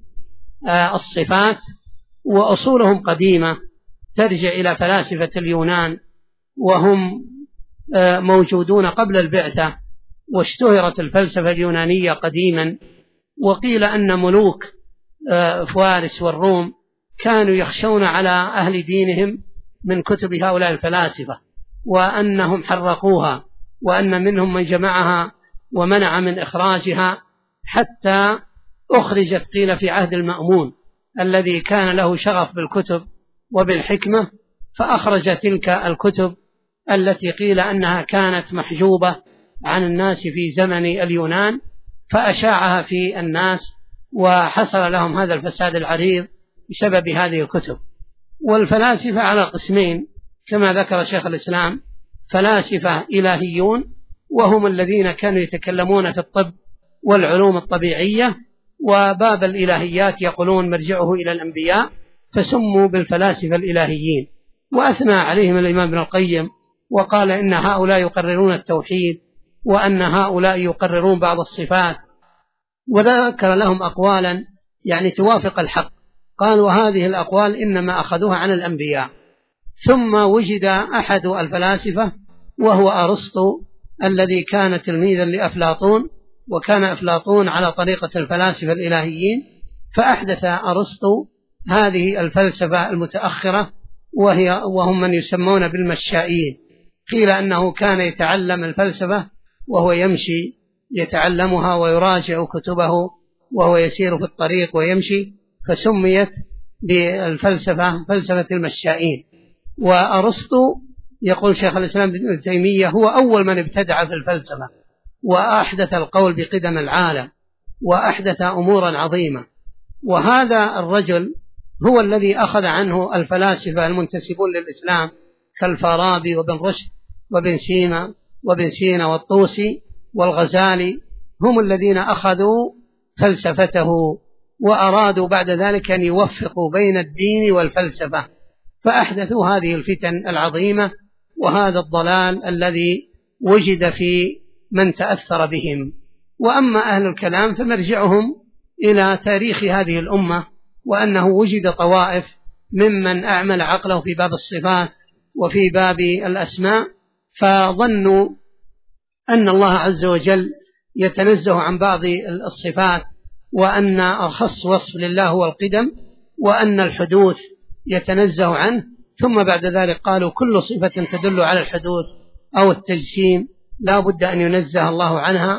الصفات، وأصولهم قديمة ترجع إلى فلاسفة اليونان، وهم موجودون قبل البعثة، واشتهرت الفلسفة اليونانية قديما. وقيل أن ملوك فارس والروم كانوا يخشون على أهل دينهم من كتب هؤلاء الفلاسفة، وأنهم حرقوها، وأن منهم من جمعها ومنع من إخراجها، حتى أخرجت قيل في عهد المأمون الذي كان له شغف بالكتب وبالحكمة، فأخرج تلك الكتب التي قيل أنها كانت محجوبة عن الناس في زمن اليونان، فأشاعها في الناس، وحصل لهم هذا الفساد العريض بسبب هذه الكتب. والفلاسفة على قسمين كما ذكر شيخ الإسلام: فلاسفة إلهيون، وهم الذين كانوا يتكلمون في الطب والعلوم الطبيعية، وباب الإلهيات يقولون مرجعه إلى الأنبياء، فسموا بالفلاسفة الإلهيين. وأثنى عليهم الإمام ابن القيم وقال إن هؤلاء يقررون التوحيد، وأن هؤلاء يقررون بعض الصفات، وذكر لهم أقوالا يعني توافق الحق. قال وهذه الأقوال إنما أخذوها عن الأنبياء. ثم وجد أحد الفلاسفة وهو أرسطو، الذي كان تلميذا لأفلاطون، وكان أفلاطون على طريقة الفلاسفة الإلهيين، فأحدث أرسطو هذه الفلسفة المتأخرة، وهم من يسمون بالمشائين. قيل أنه كان يتعلم الفلسفة وهو يمشي يتعلمها ويراجع كتبه وهو يسير في الطريق ويمشي، فسميت بالفلسفة فلسفة المشائين. وأرسطو يقول شيخ الإسلام ابن تيمية هو أول من ابتدع في الفلسفة، وأحدث القول بقدم العالم، وأحدث أمورا عظيمة. وهذا الرجل هو الذي أخذ عنه الفلاسفة المنتسبون للإسلام كالفارابي وابن رشد وابن سينا والطوسي والغزالي، هم الذين أخذوا فلسفته وأرادوا بعد ذلك أن يوفقوا بين الدين والفلسفة، فأحدثوا هذه الفتن العظيمة وهذا الضلال الذي وجد في من تأثر بهم. وأما أهل الكلام فمرجعهم إلى تاريخ هذه الأمة، وأنه وجد طوائف ممن أعمل عقله في باب الصفات وفي باب الأسماء، فظنوا أن الله عز وجل يتنزه عن بعض الصفات، وأن أخص وصف لله هو القدم، وأن الحدوث يتنزه عنه، ثم بعد ذلك قالوا كل صفة تدل على الحدوث أو التجسيم لا بد أن ينزه الله عنها.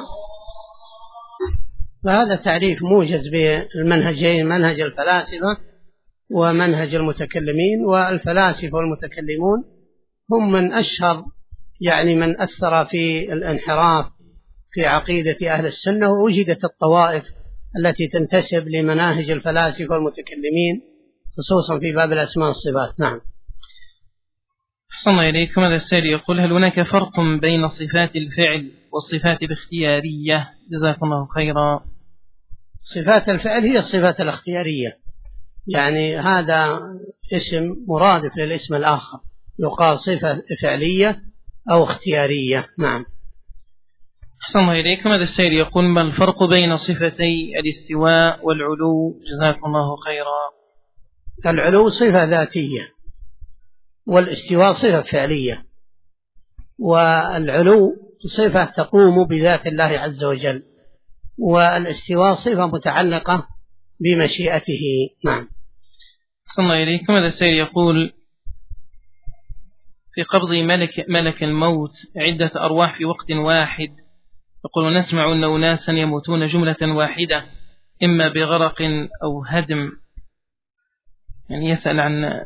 فهذا تعريف موجز بالمنهجين، منهج الفلاسفة ومنهج المتكلمين. والفلاسفة والمتكلمون هم من أشهر من أثر في الانحراف في عقيدة أهل السنة، ووجدت الطوائف التي تنتسب لمناهج الفلاسفة والمتكلمين خصوصا في باب الأسماء والصفات. نعم. أحسن إليكم. هذا السائل يقول: هل هناك فرق بين صفات الفعل والصفات الاختيارية؟ جزاكم الله خيرا. صفات الفعل هي الصفات الاختيارية، هذا اسم مرادف للاسم الآخر، يقال صفة فعلية أو اختيارية. نعم. أحسن إليكم. هذا السائل يقول: ما الفرق بين صفتي الاستواء والعلو؟ جزاكم الله خيرا. العلو صفة ذاتية، والاستواء صفة فعلية. والعلو صفة تقوم بذات الله عز وجل، والاستواء صفة متعلقة بمشيئته. نعم. أحسن إليكم. هذا السائل يقول: في قبض ملك الموت عدة أرواح في وقت واحد، يقول: نسمع أن أناسا يموتون جملة واحدة إما بغرق أو هدم، يسأل عن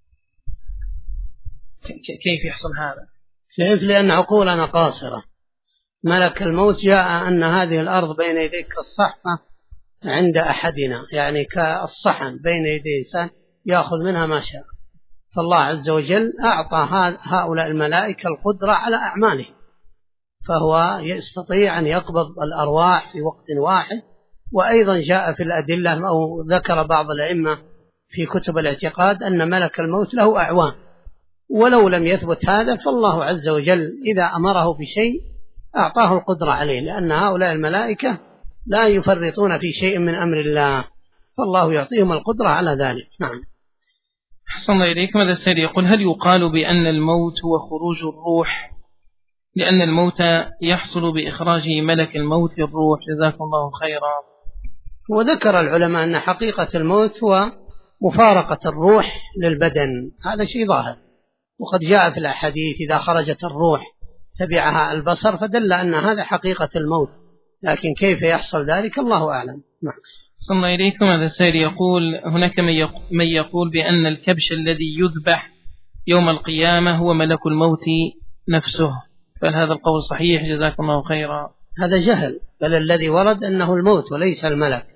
كيف يحصل هذا؟ لأن عقولنا قاصرة. ملك الموت جاء أن هذه الأرض بين يديك كالصحفة عند أحدنا، كالصحن بين يدي إنسان يأخذ منها ما شاء. فالله عز وجل أعطى هؤلاء الملائكة القدرة على أعماله، فهو يستطيع أن يقبض الأرواح في وقت واحد. وأيضا جاء في الأدلة أو ذكر بعض الأئمة في كتب الاعتقاد أن ملك الموت له أعوان، ولو لم يثبت هذا فالله عز وجل إذا أمره بشيء أعطاه القدرة عليه، لأن هؤلاء الملائكة لا يفرطون في شيء من أمر الله، فالله يعطيهم القدرة على ذلك. نعم. أحسن إليكم. هذا السائل يقول: هل يقال بأن الموت هو خروج الروح لأن الموت يحصل بإخراج ملك الموت الروح؟ جزاكم الله خيرا. وذكر العلماء أن حقيقة الموت هو مفارقة الروح للبدن، هذا شيء ظاهر، وقد جاء في الأحاديث إذا خرجت الروح تبعها البصر، فدل أن هذا حقيقة الموت، لكن كيف يحصل ذلك الله أعلم. نعم. صلى الله إليكم. هذا السائل يقول: هناك من يقول بأن الكبش الذي يذبح يوم القيامة هو ملك الموت نفسه، فهل هذا القول صحيح؟ جزاكم الله خيرا. هذا جهل، بل الذي ورد أنه الموت وليس الملك،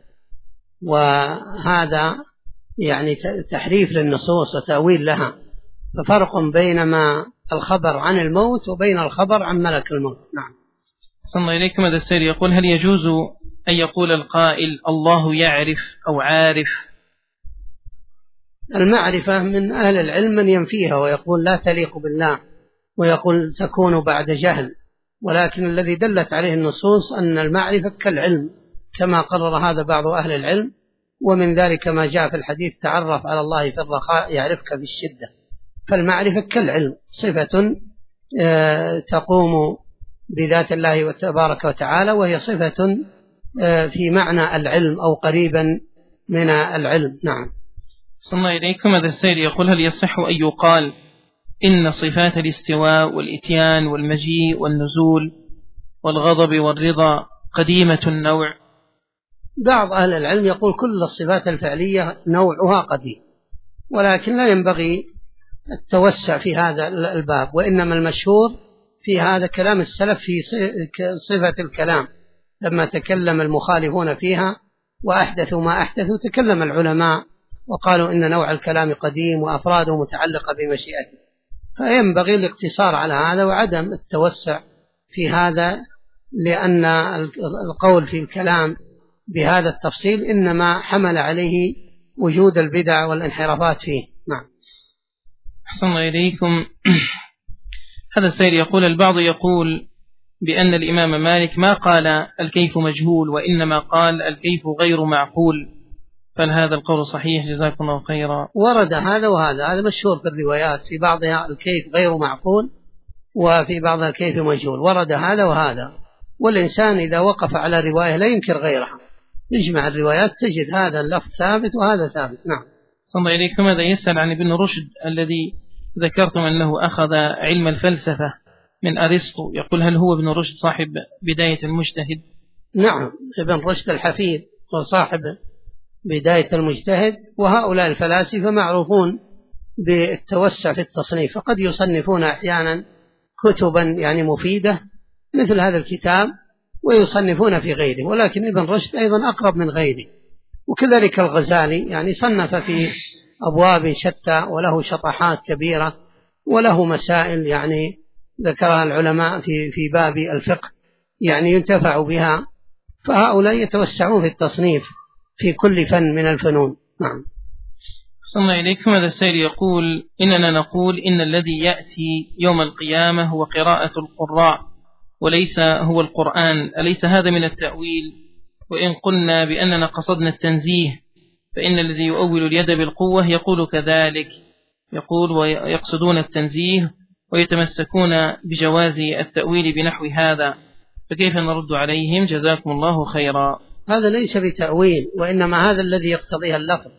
وهذا تحريف للنصوص وتأويل لها، ففرق بين ما الخبر عن الموت وبين الخبر عن ملك الموت. نعم. صلى الله إليكم. هذا السائل يقول: هل يجوز أن يقول القائل الله يعرف أو عارف؟ المعرفة من أهل العلم من ينفيها ويقول لا تليق بالله، ويقول تكون بعد جهل، ولكن الذي دلت عليه النصوص أن المعرفة كالعلم، كما قرر هذا بعض أهل العلم، ومن ذلك ما جاء في الحديث: تعرف على الله في الرخاء يعرفك في الشدة. فالمعرفة كالعلم، صفة تقوم بذات الله تبارك وتعالى، وهي صفة في معنى العلم أو قريبا من العلم. نعم. صلى الله إليكم. هذا السائل يقول: هل يصح أن يقال إن صفات الاستواء والإتيان والمجيء والنزول والغضب والرضا قديمة النوع؟ بعض أهل العلم يقول كل الصفات الفعلية نوعها قديم، ولكن لا ينبغي التوسع في هذا الباب، وإنما المشهور في هذا كلام السلف في صفة الكلام، لما تكلم المخالفون فيها وأحدثوا ما أحدثوا تكلم العلماء وقالوا إن نوع الكلام قديم وأفراده متعلقة بمشيئته، فينبغي الاقتصار على هذا وعدم التوسع في هذا، لأن القول في الكلام بهذا التفصيل إنما حمل عليه وجود البدع والانحرافات فيه. نعم. أحسن الله إليكم. هذا السائل يقول: البعض يقول بأن الإمام مالك ما قال الكيف مجهول وإنما قال الكيف غير معقول، فهل هذا القول صحيح؟ جزاكم الله خيرا. ورد هذا وهذا، هذا مشهور في الروايات، في بعضها الكيف غير معقول وفي بعضها الكيف مجهول، ورد هذا وهذا، والإنسان إذا وقف على رواية لا ينكر غيرها، يجمع الروايات تجد هذا اللفظ ثابت وهذا ثابت. نعم. صلى الله إليكم. هذا يسأل عن ابن رشد الذي ذكرتم أنه أخذ علم الفلسفة من أرسطو، يقول: هل هو ابن رشد صاحب بداية المجتهد؟ نعم، ابن رشد الحفيد وصاحب بداية المجتهد، وهؤلاء الفلاسفة معروفون بالتوسع في التصنيف، فقد يصنفون أحيانا كتبا يعني مفيدة مثل هذا الكتاب ويصنفون في غيره، ولكن ابن رشد أيضا أقرب من غيره. وكذلك الغزالي يعني صنف في أبواب شتى وله شطحات كبيرة وله مسائل يعني ذكرها العلماء في باب الفقه يعني ينتفع بها، فهؤلاء يتوسعون في التصنيف في كل فن من الفنون. نعم. صلى الله إليكم. هذا السائل يقول: إننا نقول إن الذي يأتي يوم القيامة هو قراءة القراء وليس هو القرآن، أليس هذا من التأويل؟ وإن قلنا بأننا قصدنا التنزيه فإن الذي يؤول اليد بالقوة يقول كذلك، يقول ويقصدون التنزيه ويتمسكون بجواز التأويل بنحو هذا، فكيف نرد عليهم؟ جزاكم الله خيرا. هذا ليس بتأويل، وإنما هذا الذي يقتضيها اللفظ،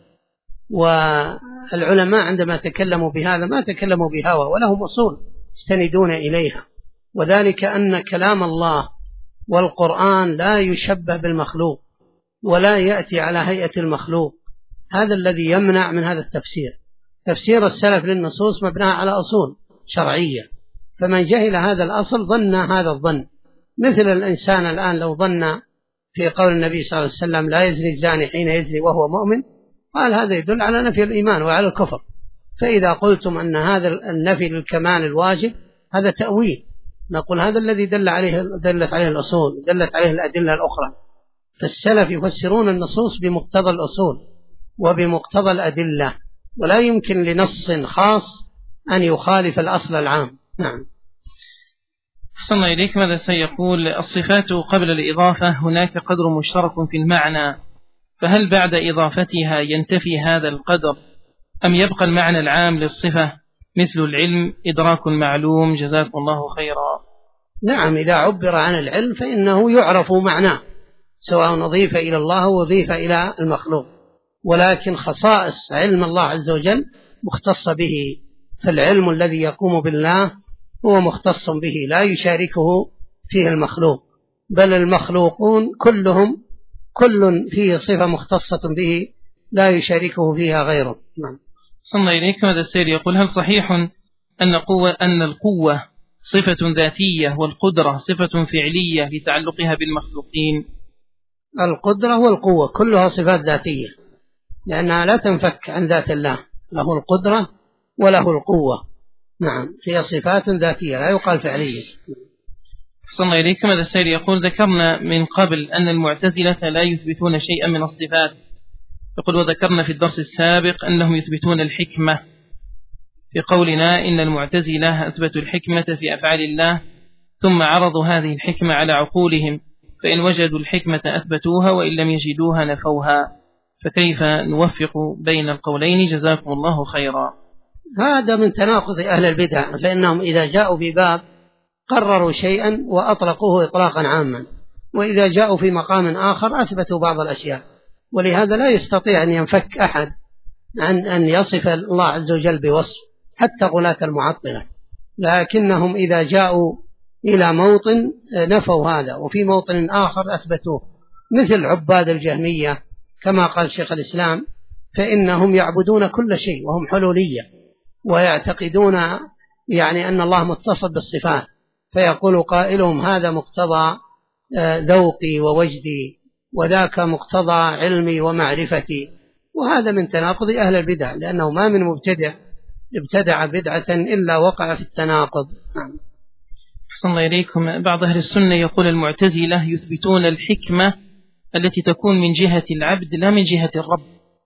والعلماء عندما تكلموا بهذا ما تكلموا بهوى، ولهم أصول يستندون إليها، وذلك أن كلام الله والقرآن لا يشبه بالمخلوق ولا يأتي على هيئة المخلوق، هذا الذي يمنع من هذا التفسير. تفسير السلف للنصوص مبنى على أصول شرعية، فمن جهل هذا الأصل ظن هذا الظن، مثل الإنسان الآن لو ظن في قول النبي صلى الله عليه وسلم: لا يزني الزاني حين يزني وهو مؤمن، قال هذا يدل على نفي الإيمان وعلى الكفر. فإذا قلتم أن هذا النفي للكمال الواجب هذا تأويل، نقول هذا الذي دلت عليه الأصول، دلت عليه الأدلة الأخرى. فالسلف يفسرون النصوص بمقتضى الأصول وبمقتضى الأدلة، ولا يمكن لنص خاص أن يخالف الأصل العام. نعم. أحسن الله إليك. ماذا سيقول: الصفات قبل الإضافة هناك قدر مشترك في المعنى، فهل بعد إضافتها ينتفي هذا القدر أم يبقى المعنى العام للصفة مثل العلم إدراك المعلوم؟ جزاكم الله خيرا. نعم، إذا عبر عن العلم فإنه يعرف معناه، سواء نضيف إلى الله وضيف إلى المخلوق، ولكن خصائص علم الله عز وجل مختصة به، فالعلم الذي يقوم بالله هو مختص به لا يشاركه فيه المخلوق، بل المخلوقون كلهم كل فيه صفة مختصة به لا يشاركه فيها غيره. نعم. صلى الله إليك. هذا السيد يقول: هل صحيح أن القوة صفة ذاتية والقدرة صفة فعلية لتعلقها بالمخلوقين؟ القدرة والقوة كلها صفات ذاتية، لأنها لا تنفك عن ذات الله، له القدرة وله القوة. نعم، هي صفات ذاتية لا يقال فعلية. صلى الله إليك. هذا السيد يقول: ذكرنا من قبل أن المعتزلة لا يثبتون شيئا من الصفات، يقول: وذكرنا في الدرس السابق أنهم يثبتون الحكمة في قولنا إن المعتزلة أثبتوا الحكمة في أفعال الله ثم عرضوا هذه الحكمة على عقولهم، فإن وجدوا الحكمة أثبتوها وإن لم يجدوها نفوها، فكيف نوفق بين القولين؟ جزاكم الله خيرا. هذا من تناقض أهل البدع، لأنهم إذا جاءوا في باب قرروا شيئا وأطلقوه إطلاقا عاما، وإذا جاءوا في مقام آخر أثبتوا بعض الأشياء، ولهذا لا يستطيع أن ينفك أحد عن أن يصف الله عز وجل بوصف، حتى غلاة المعطلة، لكنهم إذا جاءوا إلى موطن نفوا هذا وفي موطن آخر أثبتوه، مثل عباد الجهمية كما قال شيخ الإسلام، فإنهم يعبدون كل شيء وهم حلولية، ويعتقدون يعني أن الله متصف بالصفات، فيقول قائلهم هذا مقتضى ذوقي ووجدي، وذاك مقتضى علمي ومعرفتي، وهذا من تناقض أهل البدع، لأنه ما من مبتدع ابتدع بدعة إلا وقع في التناقض. أحسن الله إليكم. بعض أهل السنة يقول المعتزلة يثبتون الحكمة التي تكون من جهة العبد لا من جهة الرب.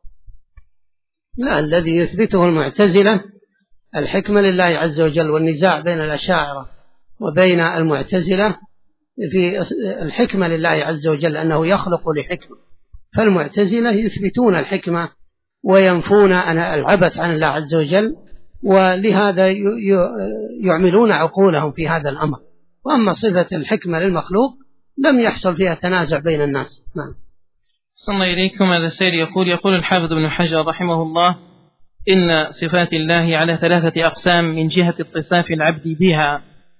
لا، الذي يثبته المعتزلة الحكمة لله عز وجل، والنزاع بين الأشاعرة وبين المعتزلة في الحكمة لله عز وجل أنه يخلق لحكمة، فالمعتزلة يثبتون الحكمة وينفون العبث عن الله عز وجل، ولهذا يعملون عقولهم في هذا الأمر. وأما صفة الحكمة للمخلوق لم يحصل فيها تنازع بين الناس. نعم. صلى الله إليكم. هذا السير يقول الحافظ ابن حجر رحمه الله إن صفات الله على 3 أقسام من جهة اتصاف العبد بها.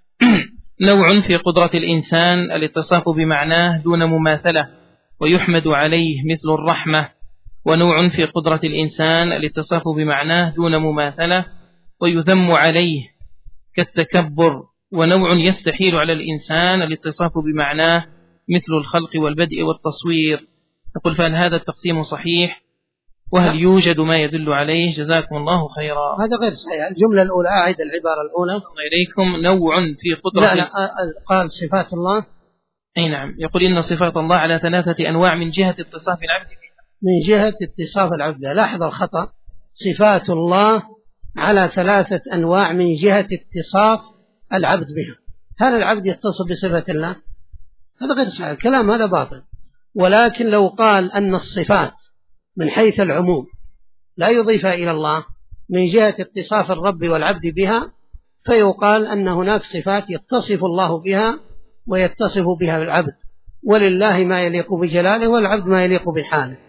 نوع في قدرة الإنسان الاتصاف بمعناه دون مماثلة ويحمد عليه مثل الرحمة، ونوع في قدرة الإنسان الاتصاف بمعناه دون مماثلة ويذم عليه كالتكبر، ونوع يستحيل على الإنسان الاتصاف بمعناه مثل الخلق والبدء والتصوير. يقول فهل هذا التقسيم صحيح؟ وهل يوجد ما يدل عليه؟ جزاكم الله خيرا. هذا غير صحيح. الجملة الأولى، أعيد العبارة الأولى. الله إليكم. نوع في قدرة لا قال صفات الله. أي نعم. يقول إن صفات الله على 3 أنواع من جهة اتصاف العبد بها. من جهة اتصاف العبد. لاحظ الخطأ. صفات الله على 3 أنواع من جهة اتصاف العبد بها. هل العبد يتصف بصفة الله؟ هذا غير صحيح. الكلام هذا باطل. ولكن لو قال أن الصفات من حيث العموم لا يضيف إلى الله من جهة اتصاف الرب والعبد بها، فيقال أن هناك صفات يتصف الله بها ويتصف بها العبد، ولله ما يليق بجلاله والعبد ما يليق بحاله.